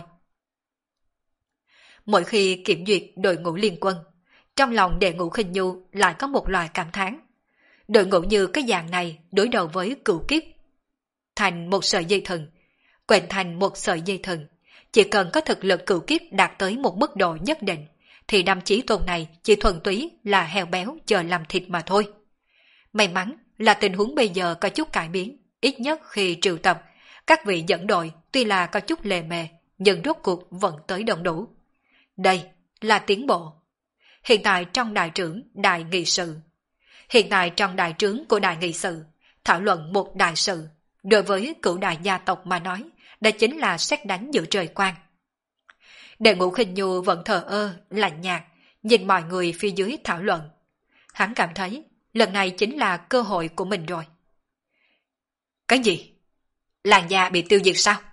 Mỗi khi kiểm duyệt đội ngũ liên quân, trong lòng Đệ Ngũ Khinh Nhu lại có một loại cảm thán. Đội ngũ như cái dạng này đối đầu với cửu kiếp thành một sợi dây thừng, quện thành một sợi dây thừng. Chỉ cần có thực lực cửu kiếp đạt tới một mức độ nhất định, thì đám chí tôn này chỉ thuần túy là heo béo chờ làm thịt mà thôi. May mắn là tình huống bây giờ có chút cải biến, ít nhất khi triệu tập, các vị dẫn đội tuy là có chút lề mề, nhưng rốt cuộc vẫn tới đông đủ. Đây là tiến bộ. Hiện tại trong đại trưởng đại nghị sự, hiện tại trong đại trướng của đại nghị sự, thảo luận một đại sự, đối với cửu đại gia tộc mà nói, đó chính là sét đánh giữa trời quang. Đệ Ngũ Khinh Nhu vẫn thờ ơ, lạnh nhạt, nhìn mọi người phía dưới thảo luận. Hắn cảm thấy lần này chính là cơ hội của mình rồi. Cái gì? Làng gia bị tiêu diệt sao?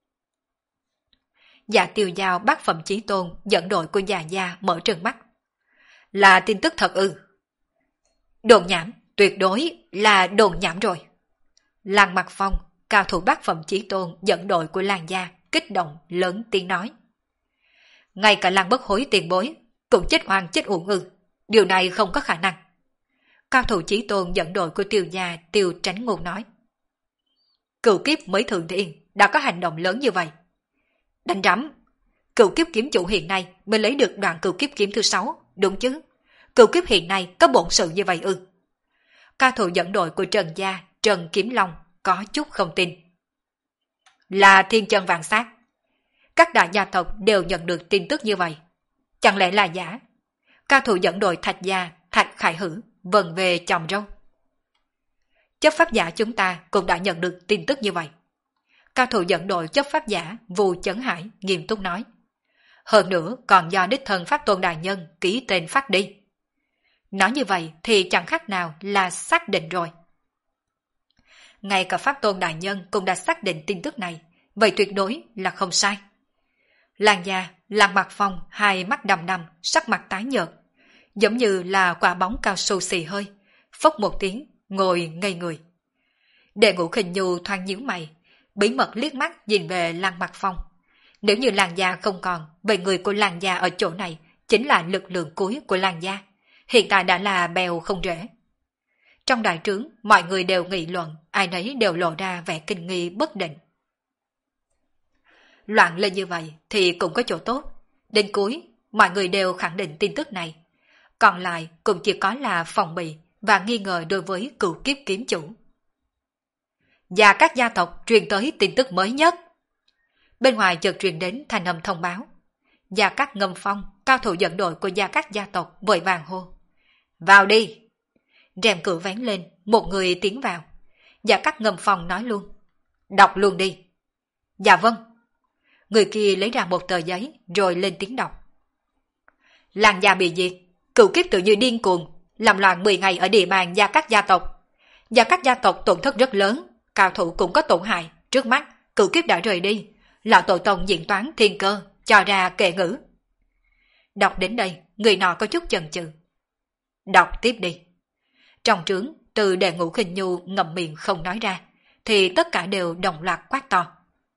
Dạ Tiêu Giao bác phẩm chí tôn dẫn đội của Dạ gia mở trừng mắt. Là tin tức thật ư? Đồn nhảm, tuyệt đối là đồn nhảm rồi. Làng Mặc Phong, cao thủ bác phẩm chí tôn dẫn đội của làng gia kích động lớn tiếng nói. Ngay cả làng bất hối tiền bối cũng chết oan chết uổng ư? Điều này không có khả năng. Cao thủ chí tôn dẫn đội của Tiêu gia Tiêu Tránh Ngôn nói. Cửu kiếp mới thượng thiên đã có hành động lớn như vậy. Đánh rắm, cửu kiếp kiếm chủ hiện nay mới lấy được đoạn cửu kiếp kiếm thứ sáu, đúng chứ? Cửu kiếp hiện nay có bổn sự như vậy ư? Cao thủ dẫn đội của Trần gia Trần Kiếm Long có chút không tin. Là thiên chân vạn sát. Các đại gia tộc đều nhận được tin tức như vậy. Chẳng lẽ là giả? Cao thủ dẫn đội Thạch gia Thạch Khải Hử vần về chòm râu. Chấp pháp giả chúng ta cũng đã nhận được tin tức như vậy. Cao thủ dẫn đội chấp pháp giả Vu Chấn Hải nghiêm túc nói. Hơn nữa còn do đích thân Pháp Tôn Đại Nhân ký tên phát đi. Nói như vậy thì chẳng khác nào là xác định rồi. Ngay cả Pháp Tôn Đại Nhân cũng đã xác định tin tức này, vậy tuyệt đối là không sai. Làng gia, Làng Mặc Phong hai mắt đăm đăm, sắc mặt tái nhợt, giống như là quả bóng cao su xì hơi, phốc một tiếng, ngồi ngây người. Đệ Ngũ Khinh Nhu thoáng nhíu mày, bí mật liếc mắt nhìn về Làng Mặc Phong. Nếu như làng gia không còn, vậy người của làng gia ở chỗ này chính là lực lượng cuối của làng gia, hiện tại đã là bèo không rễ. Trong đại trướng, mọi người đều nghị luận, ai nấy đều lộ ra vẻ kinh nghi bất định. Loạn lên như vậy thì cũng có chỗ tốt. Đến cuối, mọi người đều khẳng định tin tức này. Còn lại cũng chỉ có là phòng bị và nghi ngờ đối với cửu kiếp kiếm chủ. Và các gia tộc truyền tới tin tức mới nhất. Bên ngoài chợt truyền đến thanh âm thông báo. Gia Cát Ngâm Phong, cao thủ dẫn đội của Gia Cát gia tộc vội vàng hô. Vào đi! Rèm cửa vén lên, một người tiến vào. Gia Cát Ngâm Phong nói luôn. Đọc luôn đi. Dạ vâng. Người kia lấy ra một tờ giấy rồi lên tiếng đọc. Làng gia bị diệt, cửu kiếp tự như điên cuồng, làm loạn mười ngày ở địa bàn Gia Cát gia tộc. Gia Cát gia tộc tổn thất rất lớn, cao thủ cũng có tổn hại. Trước mắt, cửu kiếp đã rời đi. Lão tổ tông diễn toán thiên cơ, cho ra kệ ngữ. Đọc đến đây, người nọ có chút chần chừ. Đọc tiếp đi. Trong trướng, từ Đệ Ngũ Khinh Nhu ngậm miệng không nói ra, thì tất cả đều đồng loạt quát to.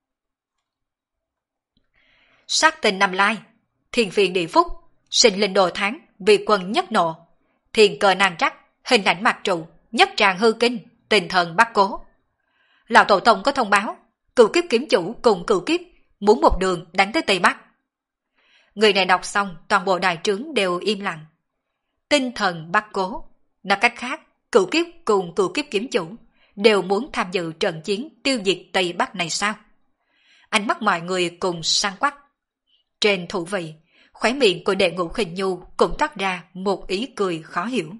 Sát tình năm lai, thiên phiền địa phúc, sinh linh đồ tháng, vì quân nhất nộ, thiên cơ nan trắc, hình ảnh mặt trụ, nhất tràng hư kinh, tinh thần bắt cố. Lão tổ tông có thông báo, cửu kiếp kiếm chủ cùng cửu kiếp muốn một đường đánh tới Tây Bắc. Người này đọc xong, toàn bộ đại trướng đều im lặng. Tinh thần bắt cố, nói cách khác, cửu kiếp cùng cửu kiếp kiếm chủ đều muốn tham dự trận chiến tiêu diệt Tây Bắc này sao? Ánh mắt mọi người cùng sáng quắc. Trên thủ vị, khóe miệng của Đệ Ngũ Khinh Nhu cũng toát ra một ý cười khó hiểu.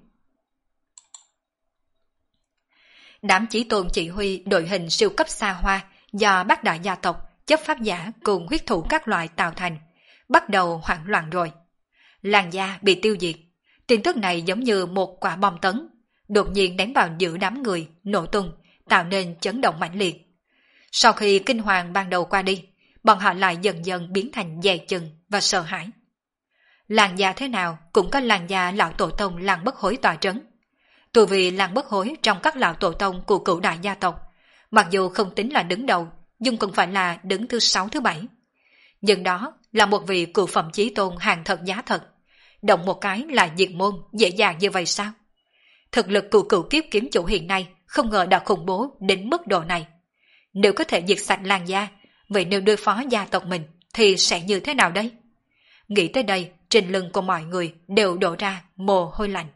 Đám chí tôn chỉ huy đội hình siêu cấp xa hoa do bát đại gia tộc, chấp pháp giả cùng huyết thủ các loại tạo thành, bắt đầu hoảng loạn rồi. Làn da bị tiêu diệt. Tin tức này giống như một quả bom tấn, đột nhiên đánh vào giữa đám người, nổ tung, tạo nên chấn động mãnh liệt. Sau khi kinh hoàng ban đầu qua đi, bọn họ lại dần dần biến thành dè chừng và sợ hãi. Làn da thế nào cũng có làn da lão tổ tông Làng Bất Hối tỏa trấn. Tu vì Làng Bất Hối trong các lão tổ tông của cửu đại gia tộc, mặc dù không tính là đứng đầu, nhưng cũng phải là đứng thứ sáu thứ bảy. Nhưng đó là một vị cửu phẩm chí tôn hàng thật giá thật. Động một cái là diệt môn dễ dàng như vậy sao? Thực lực của cửu kiếp kiếm chủ hiện nay không ngờ đã khủng bố đến mức độ này. Nếu có thể diệt sạch làn da, vậy nếu đối phó gia tộc mình thì sẽ như thế nào đây? Nghĩ tới đây, trên lưng của mọi người đều đổ ra mồ hôi lạnh.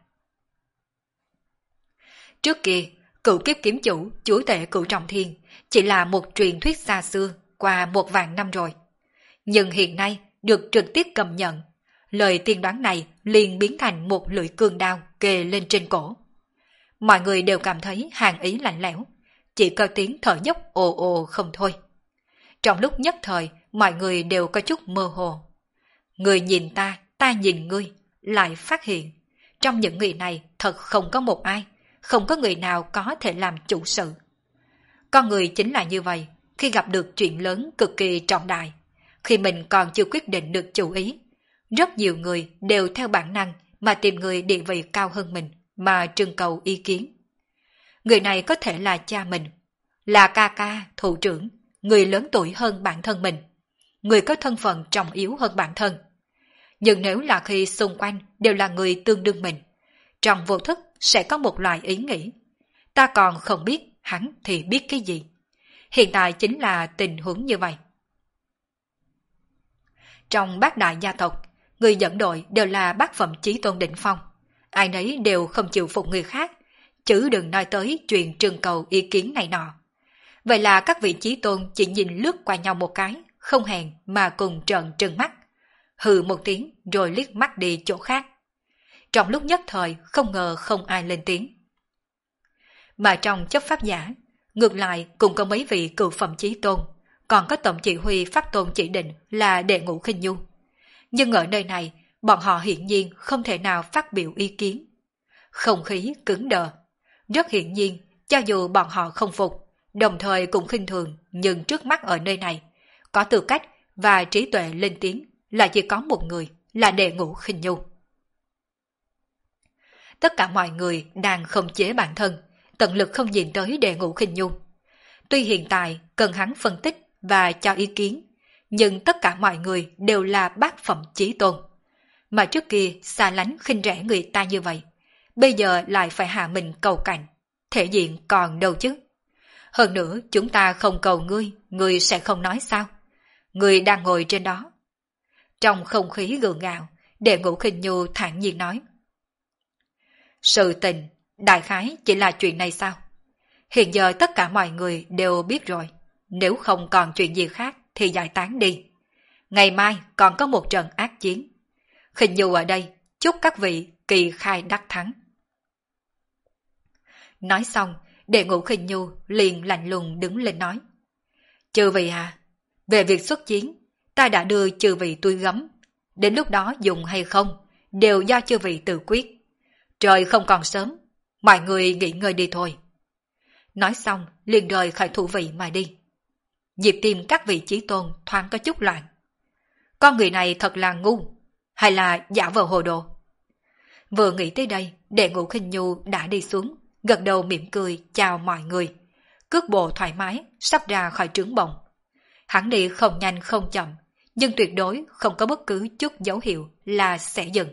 Trước kia, cửu kiếp kiếm chủ, chúa tể cửu trọng thiên chỉ là một truyền thuyết xa xưa qua một vạn năm rồi. Nhưng hiện nay được trực tiếp cầm nhận, lời tiên đoán này liền biến thành một lưỡi cương đao kề lên trên cổ. Mọi người đều cảm thấy hàn ý lạnh lẽo, chỉ có tiếng thở dốc ồ ồ không thôi. Trong lúc nhất thời, mọi người đều có chút mơ hồ. Người nhìn ta, ta nhìn ngươi, lại phát hiện, trong những người này thật không có một ai, không có người nào có thể làm chủ sự. Con người chính là như vậy, khi gặp được chuyện lớn cực kỳ trọng đại, khi mình còn chưa quyết định được chủ ý, rất nhiều người đều theo bản năng mà tìm người địa vị cao hơn mình mà trưng cầu ý kiến. Người này có thể là cha mình, là ca ca, thủ trưởng, người lớn tuổi hơn bản thân mình, người có thân phận trọng yếu hơn bản thân. Nhưng nếu là khi xung quanh đều là người tương đương mình, trong vô thức sẽ có một loại ý nghĩ. Ta còn không biết, hắn thì biết cái gì. Hiện tại chính là tình huống như vậy. Trong bát đại gia tộc, người dẫn đội đều là bát phẩm chí tôn đỉnh phong. Ai nấy đều không chịu phục người khác, chứ đừng nói tới chuyện trưng cầu ý kiến này nọ. Vậy là các vị chí tôn chỉ nhìn lướt qua nhau một cái, không hẹn mà cùng trợn trừng mắt. Hừ một tiếng rồi liếc mắt đi chỗ khác. Trong lúc nhất thời không ngờ không ai lên tiếng. Mà trong chấp pháp giả, ngược lại cũng có mấy vị cửu phẩm chí tôn, còn có tổng chỉ huy pháp tôn chỉ định là Đệ Ngũ Khinh Nhu. Nhưng ở nơi này, bọn họ hiển nhiên không thể nào phát biểu ý kiến. Không khí cứng đờ. Rất hiển nhiên, cho dù bọn họ không phục, đồng thời cũng khinh thường, nhưng trước mắt ở nơi này, có tư cách và trí tuệ lên tiếng là chỉ có một người, là Đệ Ngũ Khinh Nhu. Tất cả mọi người đang khống chế bản thân, tận lực không nhìn tới Đệ Ngũ Khinh Nhu. Tuy hiện tại cần hắn phân tích và cho ý kiến, nhưng tất cả mọi người đều là bát phẩm chí tôn. Mà trước kia xa lánh khinh rẻ người ta như vậy, bây giờ lại phải hạ mình cầu cạnh, thể diện còn đâu chứ. Hơn nữa chúng ta không cầu ngươi, ngươi sẽ không nói sao? Ngươi đang ngồi trên đó. Trong không khí gượng gạo, Đệ Ngũ Khinh Nhu thản nhiên nói. Sự tình, đại khái chỉ là chuyện này sao? Hiện giờ tất cả mọi người đều biết rồi, nếu không còn chuyện gì khác thì giải tán đi. Ngày mai còn có một trận ác chiến. Khinh Nhu ở đây, chúc các vị kỳ khai đắc thắng. Nói xong, Đệ Ngũ Khinh Nhu liền lạnh lùng đứng lên nói. Chư vị à, về việc xuất chiến, ta đã đưa chư vị túi gấm. Đến lúc đó dùng hay không, đều do chư vị tự quyết. Trời không còn sớm, mọi người nghỉ ngơi đi thôi. Nói xong, liền rời khỏi thủ vị mà đi. Nhịp tim các vị chí tôn thoáng có chút loạn. Con người này thật là ngu, hay là giả vờ hồ đồ? Vừa nghĩ tới đây, Đệ Ngũ Khinh Nhu đã đi xuống, gật đầu mỉm cười chào mọi người. Cước bộ thoải mái, sắp ra khỏi trướng bồng. Hắn đi không nhanh không chậm, nhưng tuyệt đối không có bất cứ chút dấu hiệu là sẽ dừng.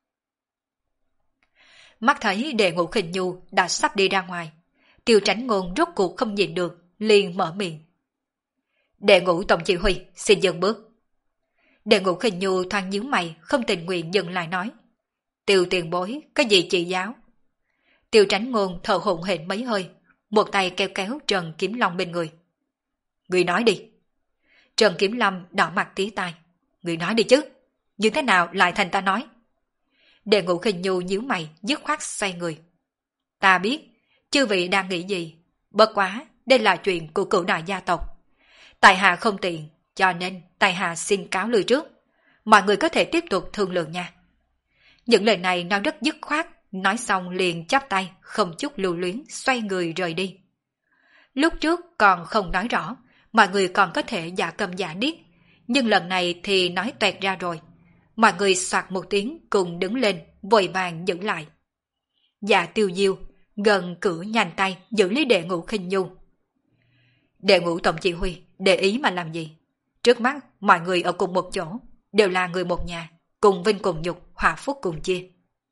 Mắt thấy Đệ Ngũ Khinh Nhu đã sắp đi ra ngoài, Tiêu Tránh Ngôn rốt cuộc không nhịn được, liền mở miệng. Đệ Ngũ Tổng Chỉ Huy xin dừng bước. Đệ Ngũ Khinh Nhu thoáng nhíu mày, không tình nguyện dừng lại nói. Tiêu tiền bối, cái gì chỉ giáo? Tiêu Tránh Ngôn thở hổn hển mấy hơi, một tay kéo kéo Trần Kiếm Long bên người. Người nói đi. Trần Kiếm Long đỏ mặt tí tai. Người nói đi chứ, như thế nào lại thành ta nói? Đệ Ngũ Khinh Nhu nhíu mày, dứt khoát xoay người. Ta biết, chư vị đang nghĩ gì, bất quá, đây là chuyện của cửu đại gia tộc. Tại hạ không tiện, cho nên tại hạ xin cáo lui trước. Mọi người có thể tiếp tục thương lượng nha. Những lời này nói rất dứt khoát, nói xong liền chắp tay, không chút lưu luyến, xoay người rời đi. Lúc trước còn không nói rõ, mọi người còn có thể giả câm giả điếc, nhưng lần này thì nói toẹt ra rồi. Mọi người soạt một tiếng cùng đứng lên, vội vàng giữ lại. Dạ Tiêu Diêu gần cử nhanh tay giữ lấy Đệ Ngũ Khinh Nhu. Đệ Ngũ Tổng Chỉ Huy để ý mà làm gì? Trước mắt mọi người ở cùng một chỗ, đều là người một nhà, cùng vinh cùng nhục, hòa phúc cùng chia.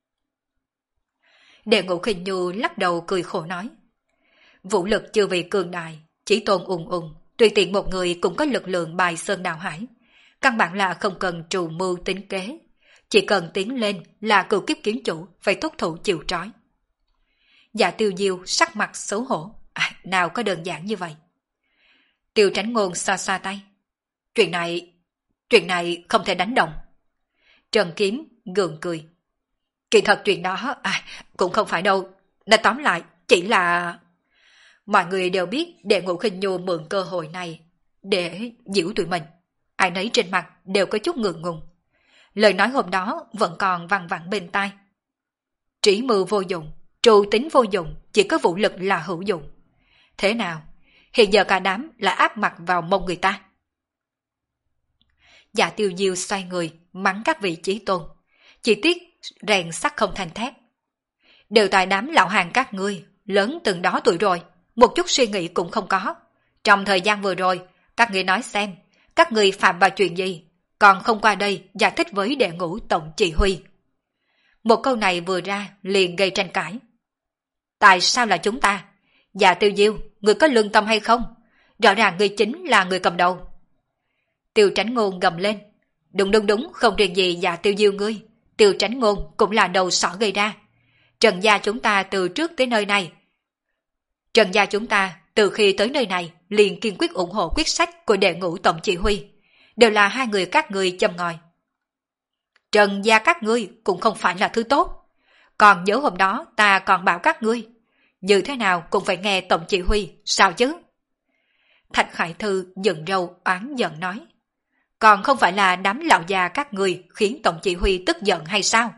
Đệ Ngũ Khinh Nhu lắc đầu cười khổ nói. Vũ lực chưa vì cường đại, chỉ tôn ùng ùng, tùy tiện một người cũng có lực lượng bài sơn đào hải. Căn bản là không cần trù mưu tính kế, chỉ cần tiến lên là cửu kiếp kiến chủ phải thúc thủ chịu trói. Dạ Tiêu Diêu sắc mặt xấu hổ, à, nào có đơn giản như vậy. Tiêu Tránh Ngôn xoa xoa tay. Chuyện này, chuyện này không thể đánh đồng. Trần Kiếm gượng cười. Kỳ thật chuyện đó, à, cũng không phải đâu. Nói tóm lại, chỉ là... Mọi người đều biết Đệ Ngũ Khinh Nhu mượn cơ hội này để giễu tụi mình. Ai nấy trên mặt đều có chút ngượng ngùng. Lời nói hôm đó vẫn còn văng vẳng bên tai. Trí mưu vô dụng, trù tính vô dụng, chỉ có vũ lực là hữu dụng. Thế nào? Hiện giờ cả đám là áp mặt vào mông người ta. Dạ Tiêu Diêu xoay người, mắng các vị chí tôn. Chỉ tiếc rèn sắt không thành thép. Đều tại đám lão hàng các ngươi, lớn từng đó tuổi rồi, một chút suy nghĩ cũng không có. Trong thời gian vừa rồi, các ngươi nói xem, các ngươi phạm vào chuyện gì, còn không qua đây giải thích với Đệ Ngũ Tổng Chỉ Huy. Một câu này vừa ra liền gây tranh cãi. Tại sao là chúng ta? Dạ Tiêu Diêu, người có lương tâm hay không? Rõ ràng người chính là người cầm đầu. Tiêu Tránh Ngôn gầm lên. Đúng đúng đúng, không riêng gì Dạ Tiêu Diêu ngươi. Tiêu Tránh Ngôn cũng là đầu sỏ gây ra. Trần gia chúng ta từ trước tới nơi này. Trần gia chúng ta từ khi tới nơi này liền kiên quyết ủng hộ quyết sách của Đệ Ngũ Tổng Chỉ Huy. Đều là hai người các ngươi châm ngòi. Trần gia các ngươi cũng không phải là thứ tốt. Còn nhớ hôm đó ta còn bảo các ngươi, như thế nào cũng phải nghe Tổng Chỉ Huy, sao chứ? Thạch Khải Thư dựng râu oán giận nói. Còn không phải là đám lão già các ngươi khiến Tổng Chỉ Huy tức giận hay sao?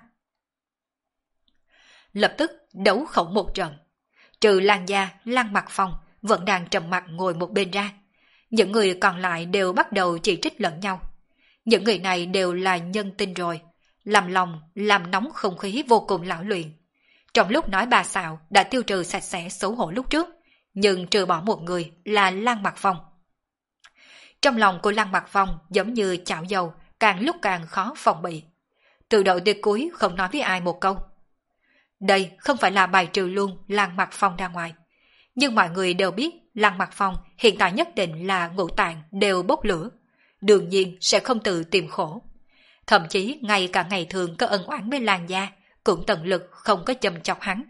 Lập tức đấu khẩu một trận. Trừ Lan Gia, Lan Mặc Phong vẫn đang trầm mặc ngồi một bên ra. Những người còn lại đều bắt đầu chỉ trích lẫn nhau. Những người này đều là nhân tinh rồi, làm lòng, làm nóng không khí vô cùng lão luyện. Trong lúc nói bà xạo đã tiêu trừ sạch sẽ xấu hổ lúc trước, nhưng trừ bỏ một người là Lan Mặc Phong. Trong lòng của Lan Mặc Phong giống như chảo dầu, càng lúc càng khó phòng bị. Từ đầu tới cuối không nói với ai một câu. Đây không phải là bài trừ luôn Lan Mặc Phong ra ngoài. Nhưng mọi người đều biết Lan Mặc Phong hiện tại nhất định là ngũ tạng đều bốc lửa. Đương nhiên sẽ không tự tìm khổ. Thậm chí ngay cả ngày thường có ân oán với Lan Gia cũng tận lực không có châm chọc hắn.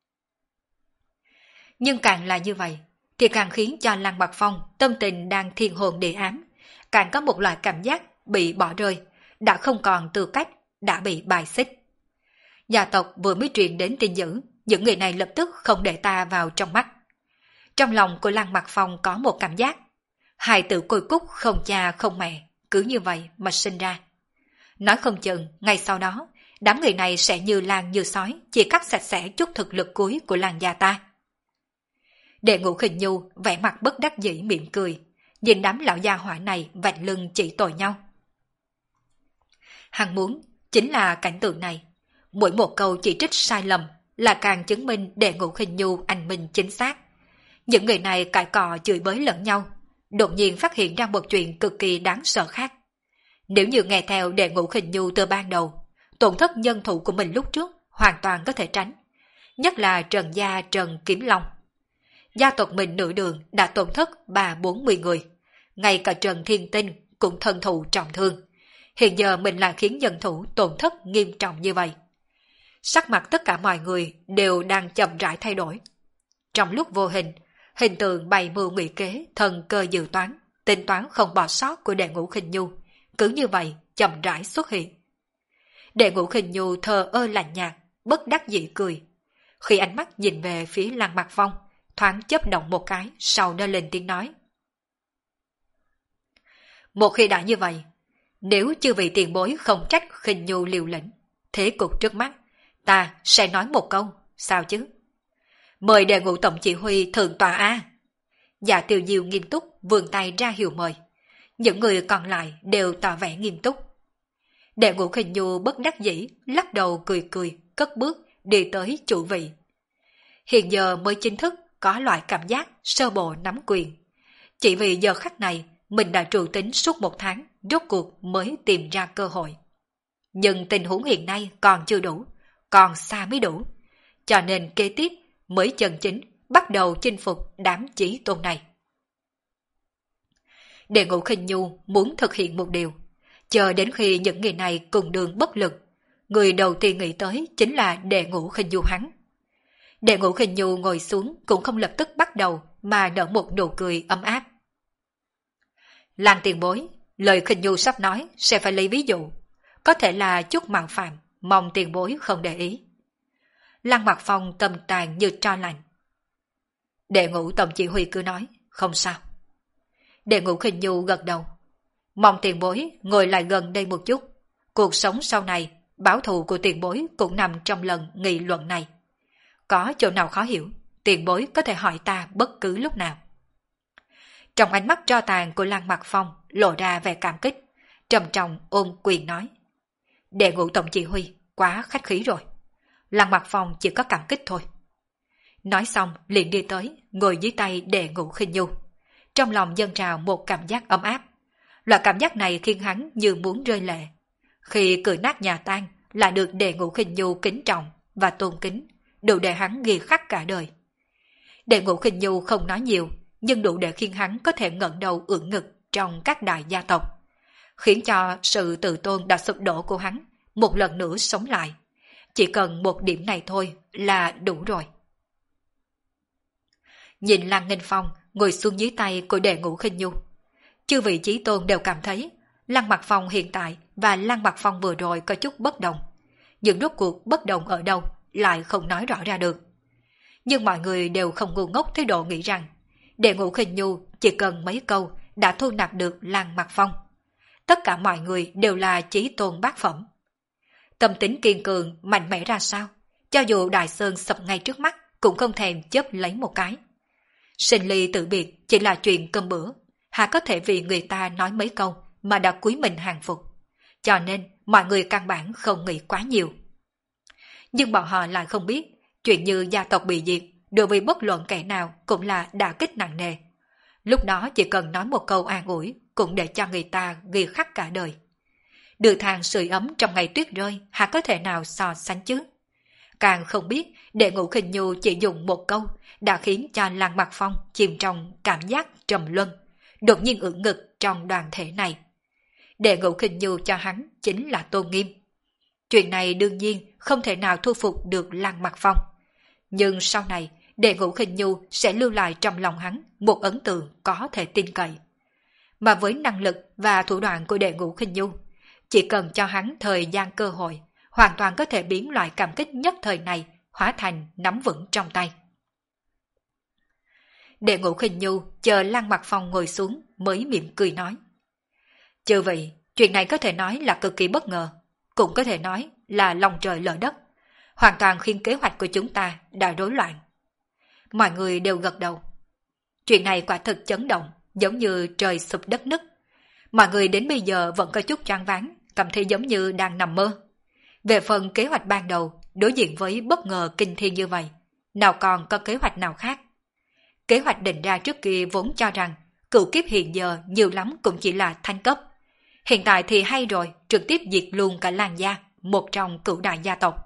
Nhưng càng là như vậy thì càng khiến cho Lan Mặc Phong tâm tình đang thiên hồn địa ám, càng có một loại cảm giác bị bỏ rơi, đã không còn tư cách, đã bị bài xích. Gia tộc vừa mới truyền đến tin dữ, những người này lập tức không để ta vào trong mắt. Trong lòng của Lan Mặc Phong có một cảm giác, hài tử côi cúc không cha không mẹ, cứ như vậy mà sinh ra. Nói không chừng, ngay sau đó, đám người này sẽ như lan như sói, chỉ cắt sạch sẽ chút thực lực cuối của Lan gia ta. Đệ Ngũ Khinh Nhu vẻ mặt bất đắc dĩ mỉm cười, nhìn đám lão gia hỏa này vạch lưng chỉ tội nhau. Hắn muốn chính là cảnh tượng này. Mỗi một câu chỉ trích sai lầm là càng chứng minh Đệ Ngũ Khinh Nhu anh minh chính xác. Những người này cãi cọ chửi bới lẫn nhau, đột nhiên phát hiện ra một chuyện cực kỳ đáng sợ khác. Nếu như nghe theo Đệ Ngũ Khinh Nhu từ ban đầu, tổn thất nhân thủ của mình lúc trước hoàn toàn có thể tránh. Nhất là Trần gia Trần Kiếm Long. Gia tộc mình nửa đường đã tổn thất ba bốn mươi người. Ngay cả Trần Thiên Tinh cũng thân thụ trọng thương. Hiện giờ mình lại khiến nhân thủ tổn thất nghiêm trọng như vậy. Sắc mặt tất cả mọi người đều đang chậm rãi thay đổi. Trong lúc vô hình, hình tượng bày mưu ngụy kế, thần cơ dự toán, tính toán không bỏ sót của Đệ Ngũ Khinh Nhu, cứ như vậy chậm rãi xuất hiện. Đệ Ngũ Khinh Nhu thờ ơ lạnh nhạt, bất đắc dĩ cười. Khi ánh mắt nhìn về phía Lăng Mặc Phong, thoáng chớp động một cái, sau đó lên tiếng nói. Một khi đã như vậy, nếu chư vị tiền bối không trách Khinh Nhu liều lĩnh, thế cục trước mắt, ta sẽ nói một câu, sao chứ? Mời Đệ Ngũ Tổng chỉ huy thượng tọa A. Dạ Tiêu Diêu nghiêm túc vươn tay ra hiệu mời. Những người còn lại đều tỏ vẻ nghiêm túc. Đệ Ngũ Khinh Nhu bất đắc dĩ, lắc đầu cười cười, cất bước đi tới chủ vị. Hiện giờ mới chính thức có loại cảm giác sơ bộ nắm quyền. Chỉ vì giờ khắc này mình đã trù tính suốt một tháng, rốt cuộc mới tìm ra cơ hội. Nhưng tình huống hiện nay còn chưa đủ, còn xa mới đủ. Cho nên kế tiếp mới chân chính bắt đầu chinh phục đám chí tôn này. Đệ Ngũ Khinh Nhu muốn thực hiện một điều, chờ đến khi những người này cùng đường bất lực, người đầu tiên nghĩ tới chính là Đệ Ngũ Khinh Nhu hắn. Đệ Ngũ Khinh Nhu ngồi xuống cũng không lập tức bắt đầu mà nở một nụ cười ấm áp. Lăng tiền bối, lời Khinh Nhu sắp nói sẽ phải lấy ví dụ, có thể là chút mạo phạm, mong tiền bối không để ý. Lăng Mặc Phong tâm tàn như tro lạnh. Đệ Ngũ Tổng chỉ huy cứ nói, không sao. Đệ Ngũ Khinh Nhu gật đầu. Mong tiền bối ngồi lại gần đây một chút. Cuộc sống sau này, báo thù của tiền bối cũng nằm trong lần nghị luận này. Có chỗ nào khó hiểu, tiền bối có thể hỏi ta bất cứ lúc nào. Trong ánh mắt tro tàn của Lăng Mặc Phong lộ ra vẻ cảm kích, trầm trọng ôm quyền nói. Đệ Ngũ Tổng chỉ huy, quá khách khí rồi. Lăng Mặc Phong chỉ có cảm kích thôi. Nói xong liền đi tới, ngồi dưới tay Đệ Ngũ Khinh Nhu. Trong lòng dâng trào một cảm giác ấm áp. Loại cảm giác này khiến hắn như muốn rơi lệ. Khi cửa nát nhà tan là được Đệ Ngũ Khinh Nhu kính trọng và tôn kính, đủ để hắn ghi khắc cả đời. Đệ Ngũ Khinh Nhu không nói nhiều, nhưng đủ để khiến hắn có thể ngẩng đầu ưỡn ngực trong các đại gia tộc, khiến cho sự tự tôn đã sụp đổ của hắn một lần nữa sống lại. Chỉ cần một điểm này thôi là đủ rồi. Nhìn Lăng Nghênh Phong ngồi xuống dưới tay của Đệ Ngũ Khinh Nhu, chư vị chí tôn đều cảm thấy Lăng Mặc Phong hiện tại và Lăng Mặc Phong vừa rồi có chút bất đồng. Nhưng rốt cuộc bất đồng ở đâu lại không nói rõ ra được. Nhưng mọi người đều không ngu ngốc tới độ nghĩ rằng Đệ Ngũ Khinh Nhu chỉ cần mấy câu đã thu nạp được Lăng Mặc Phong. Tất cả mọi người đều là chí tôn bát phẩm. Tâm tính kiên cường, mạnh mẽ ra sao, cho dù Đại Sơn sập ngay trước mắt cũng không thèm chớp lấy một cái. Sinh ly tử biệt chỉ là chuyện cơm bữa, hà có thể vì người ta nói mấy câu mà đã cúi mình hàng phục. Cho nên mọi người căn bản không nghĩ quá nhiều. Nhưng bọn họ lại không biết, chuyện như gia tộc bị diệt đối với bất luận kẻ nào cũng là đả kích nặng nề. Lúc đó chỉ cần nói một câu an ủi cũng để cho người ta ghi khắc cả đời. Đưa than sưởi ấm trong ngày tuyết rơi hà có thể nào so sánh chứ? Càng không biết Đệ Ngũ Khinh Nhu chỉ dùng một câu đã khiến cho Lăng Mặc Phong chìm trong cảm giác trầm luân, đột nhiên ưỡn ngực trong đoàn thể này. Đệ Ngũ Khinh Nhu cho hắn chính là tôn nghiêm. Chuyện này đương nhiên không thể nào thu phục được Lăng Mặc Phong. Nhưng sau này Đệ Ngũ Khinh Nhu sẽ lưu lại trong lòng hắn một ấn tượng có thể tin cậy. Mà với năng lực và thủ đoạn của Đệ Ngũ Khinh Nhu, chỉ cần cho hắn thời gian cơ hội, hoàn toàn có thể biến loại cảm kích nhất thời này hóa thành nắm vững trong tay. Đệ Ngũ Khinh Nhu chờ Lăng Mặc Phong ngồi xuống mới mỉm cười nói. Chư vị, chuyện này có thể nói là cực kỳ bất ngờ, cũng có thể nói là lòng trời lở đất, hoàn toàn khiến kế hoạch của chúng ta đã rối loạn. Mọi người đều gật đầu. Chuyện này quả thực chấn động, giống như trời sụp đất nứt. Mọi người đến bây giờ vẫn có chút choáng váng, cảm thấy giống như đang nằm mơ. Về phần kế hoạch ban đầu, đối diện với bất ngờ kinh thiên như vậy, nào còn có kế hoạch nào khác. Kế hoạch định ra trước kia vốn cho rằng cửu kiếp hiện giờ nhiều lắm cũng chỉ là thánh cấp. Hiện tại thì hay rồi, trực tiếp diệt luôn cả Lan gia, một trong cửu đại gia tộc.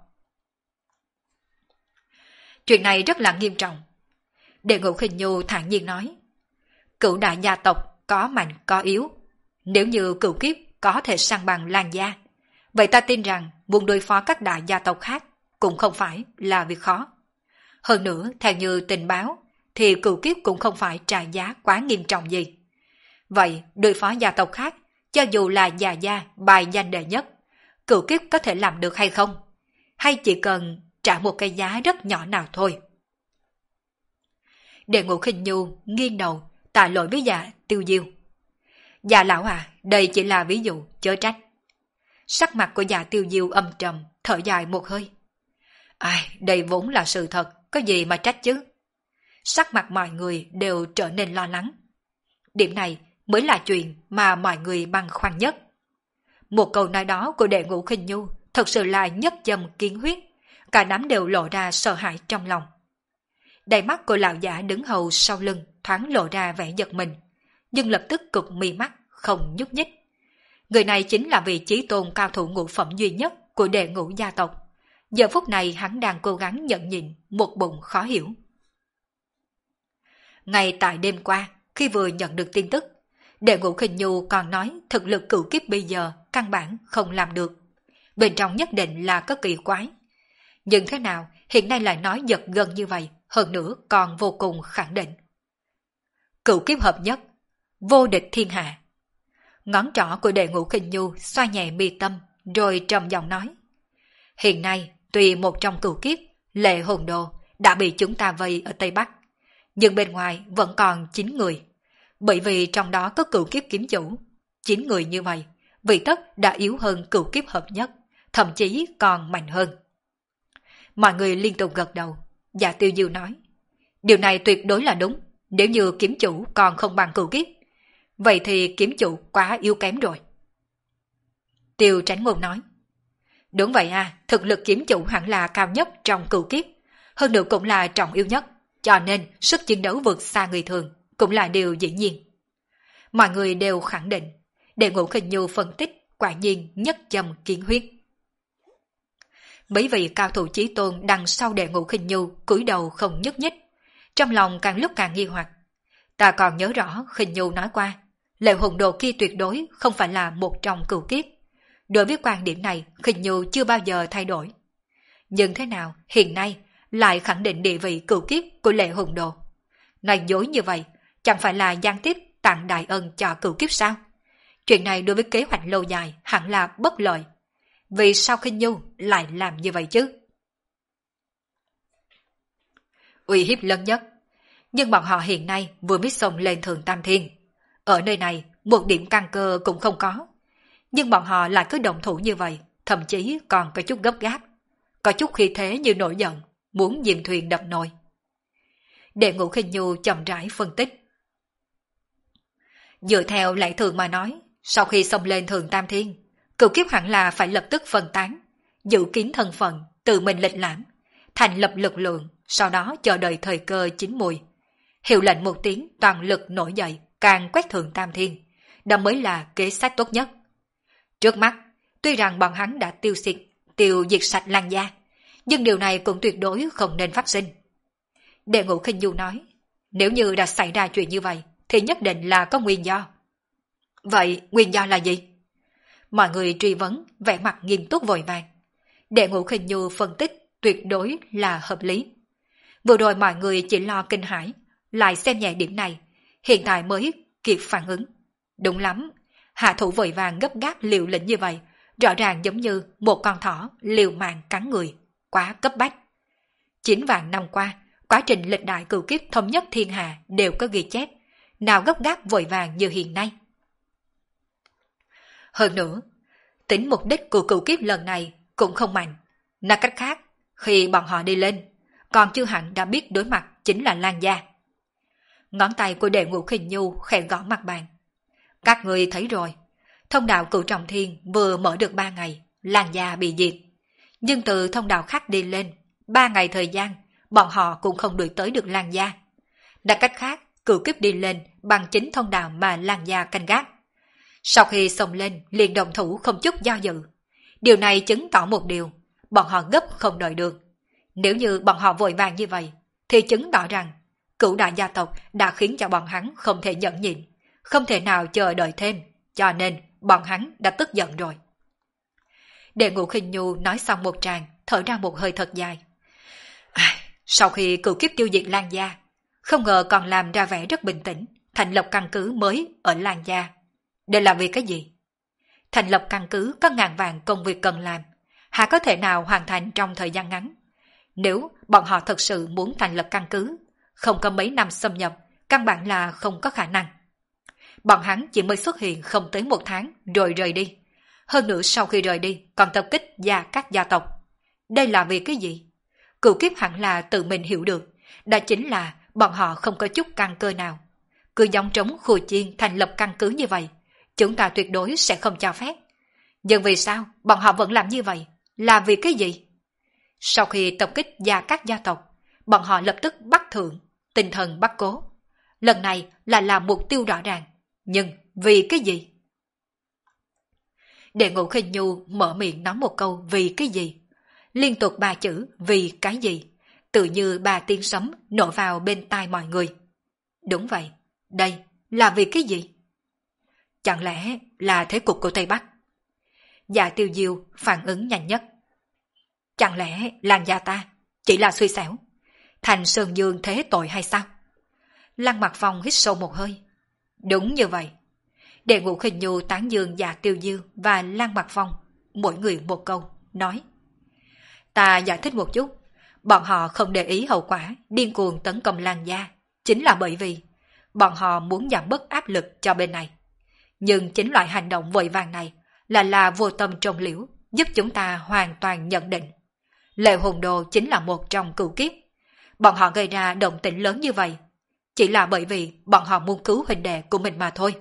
Chuyện này rất là nghiêm trọng. Đệ Ngũ Khinh Nhu thản nhiên nói, cửu đại gia tộc có mạnh có yếu. Nếu như cửu kiếp có thể săn bằng Lan gia, vậy ta tin rằng muốn đối phó các đại gia tộc khác cũng không phải là việc khó. Hơn nữa, theo như tình báo, thì cửu kiếp cũng không phải trả giá quá nghiêm trọng gì. Vậy, đối phó gia tộc khác, cho dù là già gia bài danh đệ nhất, cửu kiếp có thể làm được hay không? Hay chỉ cần trả một cái giá rất nhỏ nào thôi? Đệ Ngũ Khinh Nhu nghiêng đầu, tạ lỗi với dạ Tiêu Diêu. Dạ lão à, đây chỉ là ví dụ, chớ trách. Sắc mặt của dạ Tiêu Diêu âm trầm, thở dài một hơi. Ai, đây vốn là sự thật, có gì mà trách chứ? Sắc mặt mọi người đều trở nên lo lắng. Điểm này mới là chuyện mà mọi người băn khoăn nhất. Một câu nói đó của Đệ Ngũ Khinh Nhu thật sự là nhất châm kiến huyết, cả đám đều lộ ra sợ hãi trong lòng. Đầy mắt của lão giả đứng hầu sau lưng thoáng lộ ra vẻ giật mình, nhưng lập tức cụp mi mắt, không nhúc nhích. Người này chính là vị chí tôn cao thủ ngũ phẩm duy nhất của Đệ Ngũ gia tộc. Giờ phút này hắn đang cố gắng nhẫn nhịn một bụng khó hiểu. Ngay tại đêm qua, khi vừa nhận được tin tức, Đệ Ngũ Khinh Nhu còn nói thực lực cửu kiếp bây giờ căn bản không làm được. Bên trong nhất định là có kỳ quái. Nhưng thế nào hiện nay lại nói giật gân như vậy, hơn nữa còn vô cùng khẳng định. Cửu kiếp hợp nhất, vô địch thiên hạ. Ngón trỏ của Đệ Ngũ Khinh Nhu xoa nhẹ mi tâm, rồi trầm giọng nói. Hiện nay, tuy một trong cửu kiếp, Lệ Hồn Đồ đã bị chúng ta vây ở Tây Bắc, nhưng bên ngoài vẫn còn chín người. Bởi vì trong đó có cửu kiếp kiếm chủ. chín người như vậy, vị tất đã yếu hơn cửu kiếp hợp nhất, thậm chí còn mạnh hơn. Mọi người liên tục gật đầu. Dạ Tiêu Diêu nói, điều này tuyệt đối là đúng. Nếu như kiếm chủ còn không bằng cửu kiếp, vậy thì kiếm chủ quá yếu kém rồi. Tiêu Tránh Ngôn nói, đúng vậy à, thực lực kiếm chủ hẳn là cao nhất trong cửu kiếp, hơn nữa cũng là trọng yếu nhất, cho nên sức chiến đấu vượt xa người thường cũng là điều dĩ nhiên. Mọi người đều khẳng định. Đệ Ngũ Khinh Nhu phân tích quả nhiên nhất châm kiến huyết. Mấy vị cao thủ chí tôn đằng sau Đệ Ngũ Khinh Nhu cúi đầu không nhúc nhích, trong lòng càng lúc càng nghi hoặc. Ta còn nhớ rõ Khinh Nhu nói qua, Lệ Hồn Đồ kia tuyệt đối không phải là một trong cửu kiếp. Đối với quan điểm này, Khinh Nhu chưa bao giờ thay đổi. Nhưng thế nào hiện nay lại khẳng định địa vị cửu kiếp của Lệ Hồn Đồ? Nói dối như vậy, chẳng phải là gián tiếp tặng đại ân cho cửu kiếp sao? Chuyện này đối với kế hoạch lâu dài hẳn là bất lợi. Vì sao Khinh Nhu lại làm như vậy chứ? Uy hiếp lớn nhất. Nhưng bọn họ hiện nay vừa mới xông lên Thượng Tam Thiên. Ở nơi này, một điểm căn cơ cũng không có. Nhưng bọn họ lại cứ động thủ như vậy, thậm chí còn có chút gấp gáp. Có chút khí thế như nổi giận, muốn dìm thuyền đập nồi. Đệ Ngũ Khinh Nhu chậm rãi phân tích. Dựa theo lẽ thường mà nói, sau khi xông lên Thượng Tam Thiên, cửu kiếp hẳn là phải lập tức phân tán, giữ kín thân phận, tự mình lịch lãm, thành lập lực lượng, sau đó chờ đợi thời cơ chín mùi. Hiệu lệnh một tiếng toàn lực nổi dậy, càng quét Thượng Tam Thiên, đó mới là kế sách tốt nhất. Trước mắt, tuy rằng bọn hắn đã tiêu diệt, tiêu diệt sạch Lan gia, nhưng điều này cũng tuyệt đối không nên phát sinh. Đệ Ngũ Khinh Nhu nói, nếu như đã xảy ra chuyện như vậy, thì nhất định là có nguyên do. Vậy nguyên do là gì? Mọi người truy vấn, vẻ mặt nghiêm túc vội vàng. Đệ Ngũ Khinh Nhu phân tích tuyệt đối là hợp lý. Vừa rồi mọi người chỉ lo kinh hãi, lại xem nhẹ điểm này, hiện tại mới kịp phản ứng. Đúng lắm, hạ thủ vội vàng gấp gáp liều lĩnh như vậy, rõ ràng giống như một con thỏ liều mạng cắn người, quá cấp bách. Chín vạn năm qua, quá trình lịch đại cửu kiếp thống nhất thiên hạ đều có ghi chép, nào gấp gáp vội vàng như hiện nay. Hơn nữa, tính mục đích của cửu kiếp lần này cũng không mạnh. Nói cách khác, khi bọn họ đi lên, còn chưa hẳn đã biết đối mặt chính là Lan gia. Ngón tay của Đệ Ngũ Khinh Nhu khẽ gõ mặt bàn. Các người thấy rồi, thông đạo Cửu Trọng Thiên vừa mở được ba ngày, Lan Gia bị diệt. Nhưng từ thông đạo khác đi lên, ba ngày thời gian, bọn họ cũng không đuổi tới được Lan Gia. Đặt cách khác, Cửu Kiếp đi lên bằng chính thông đạo mà Lan Gia canh gác. Sau khi xông lên, liền đồng thủ không chút do dự. Điều này chứng tỏ một điều, bọn họ gấp không đợi được. Nếu như bọn họ vội vàng như vậy, thì chứng tỏ rằng Cửu đại gia tộc đã khiến cho bọn hắn không thể nhẫn nhịn, không thể nào chờ đợi thêm, cho nên bọn hắn đã tức giận rồi. Đệ Ngũ Khinh Nhu nói xong một tràng, thở ra một hơi thật dài. À, sau khi Cửu Kiếp tiêu diệt Lan Gia, không ngờ còn làm ra vẻ rất bình tĩnh, thành lập căn cứ mới ở Lan Gia. Đây là vì cái gì? Thành lập căn cứ có ngàn vạn công việc cần làm, há có thể nào hoàn thành trong thời gian ngắn? Nếu bọn họ thật sự muốn thành lập căn cứ, không có mấy năm xâm nhập, căn bản là không có khả năng. Bọn hắn chỉ mới xuất hiện không tới một tháng rồi rời đi. Hơn nữa sau khi rời đi còn tập kích Gia các gia tộc. Đây là vì cái gì? Cửu Kiếp hẳn là tự mình hiểu được, đó chính là bọn họ không có chút căn cơ nào. Cứ giống trống khua chiên thành lập căn cứ như vậy, chúng ta tuyệt đối sẽ không cho phép. Nhưng vì sao bọn họ vẫn làm như vậy? Là vì cái gì? Sau khi tập kích Gia các gia tộc, bọn họ lập tức bắt thượng, tinh thần bắt cố. Lần này là làm mục tiêu rõ ràng. Nhưng vì cái gì? Đệ Ngũ Khinh Nhu mở miệng nói một câu vì cái gì? Liên tục ba chữ vì cái gì? Tự như ba tiếng sấm nổ vào bên tai mọi người. Đúng vậy, đây là vì cái gì? Chẳng lẽ là thế cục của Tây Bắc? Dạ Tiêu Diêu phản ứng nhanh nhất. Chẳng lẽ Lan Gia ta chỉ là suy xẻo, thành Sơn Dương thế tội hay sao? Lăng Mặc Phong hít sâu một hơi. Đúng như vậy. Đệ Ngũ Khinh Nhu tán dương Dạ Tiêu Diêu và Lăng Mặc Phong, mỗi người một câu, nói. Ta giải thích một chút, bọn họ không để ý hậu quả điên cuồng tấn công Lan Gia, chính là bởi vì bọn họ muốn giảm bớt áp lực cho bên này. Nhưng chính loại hành động vội vàng này là là vô tâm trông liễu, giúp chúng ta hoàn toàn nhận định. Lệ Hồn Đồ chính là một trong cửu kiếp. Bọn họ gây ra động tĩnh lớn như vậy, chỉ là bởi vì bọn họ muốn cứu huynh đệ của mình mà thôi.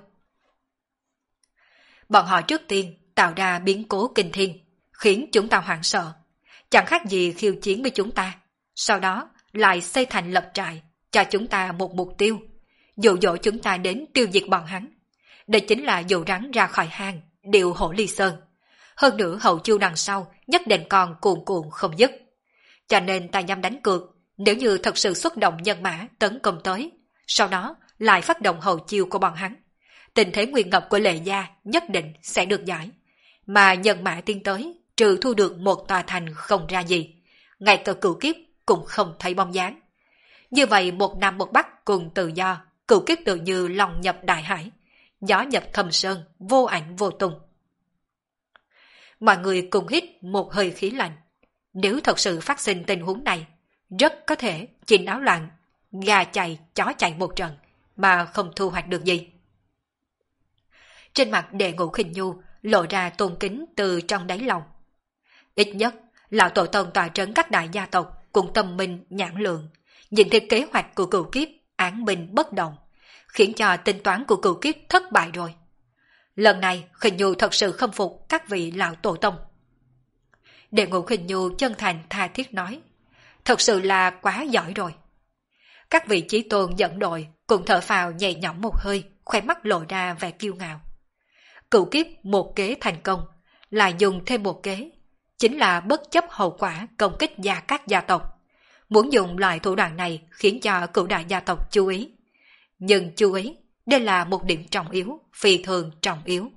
Bọn họ trước tiên tạo ra biến cố kinh thiên, khiến chúng ta hoảng sợ, chẳng khác gì khiêu chiến với chúng ta. Sau đó lại xây thành lập trại, cho chúng ta một mục tiêu, dụ dỗ chúng ta đến tiêu diệt bọn hắn. Đây chính là dụ rắn ra khỏi hang, điều hổ ly sơn. Hơn nữa hậu chiêu đằng sau nhất định còn cuồn cuộn không dứt. Cho nên ta dám đánh cược, nếu như thật sự xuất động nhân mã tấn công tới, sau đó lại phát động hậu chiêu của bọn hắn, tình thế nguy ngập của Lệ Gia nhất định sẽ được giải. Mà nhân mã tiến tới, trừ thu được một tòa thành không ra gì, ngay cả Cửu Kiếp cũng không thấy bóng dáng. Như vậy một Nam một Bắc cùng tự do, Cửu Kiếp tự như lòng nhập đại hải, gió nhập thâm sơn, vô ảnh vô tung. Mọi người cùng hít một hơi khí lạnh. Nếu thật sự phát sinh tình huống này, rất có thể chỉ náo loạn, gà chạy, chó chạy một trận, mà không thu hoạch được gì. Trên mặt Đệ Ngũ Khinh Nhu lộ ra tôn kính từ trong đáy lòng. Ít nhất, lão tổ tông tòa trấn các đại gia tộc cùng tâm minh nhãn lượng, nhìn thấy kế hoạch của Cửu Kiếp án binh bất động, khiến cho tính toán của Cửu Kiếp thất bại rồi. Lần này Khinh Nhu thật sự khâm phục các vị lão tổ tông. Đệ Ngũ Khinh Nhu chân thành tha thiết nói, thật sự là quá giỏi rồi. Các vị chí tôn dẫn đội cùng thở phào nhẹ nhõm một hơi, khóe mắt lộ ra vẻ kiêu ngạo. Cửu Kiếp một kế thành công, lại dùng thêm một kế, chính là bất chấp hậu quả công kích Gia các gia tộc. Muốn dùng loại thủ đoạn này khiến cho cửu đại gia tộc chú ý. Nhưng chú ý, đây là một điểm trọng yếu, phi thường trọng yếu.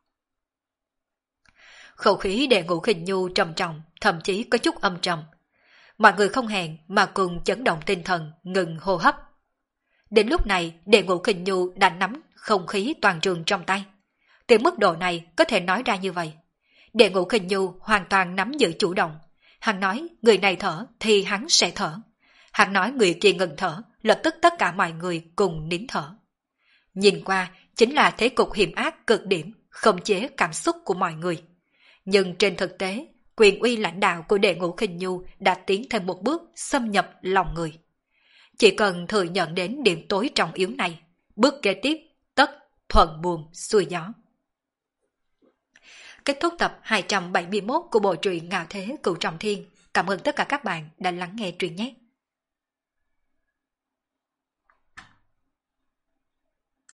Khẩu khí Đệ Ngũ Khinh Nhu trầm trọng, thậm chí có chút âm trầm. Mọi người không hẹn mà cùng chấn động tinh thần, ngừng hô hấp. Đến lúc này, Đệ Ngũ Khinh Nhu đã nắm không khí toàn trường trong tay. Từ mức độ này có thể nói ra như vậy. Đệ Ngũ Khinh Nhu hoàn toàn nắm giữ chủ động. Hắn nói người này thở thì hắn sẽ thở. Hắn nói người kia ngừng thở, lập tức tất cả mọi người cùng nín thở. Nhìn qua chính là thế cục hiểm ác cực điểm, khống chế cảm xúc của mọi người. Nhưng trên thực tế, quyền uy lãnh đạo của Đệ Ngũ Khinh Nhu đã tiến thêm một bước xâm nhập lòng người. chỉ cần thừa nhận đến điểm tối trọng yếu này, bước kế tiếp tất thuận buồm xuôi gió. Kết thúc tập hai trăm bảy mươi mốt của bộ truyện Ngạo Thế Cửu Trọng Thiên. Cảm ơn tất cả các bạn đã lắng nghe truyện nhé.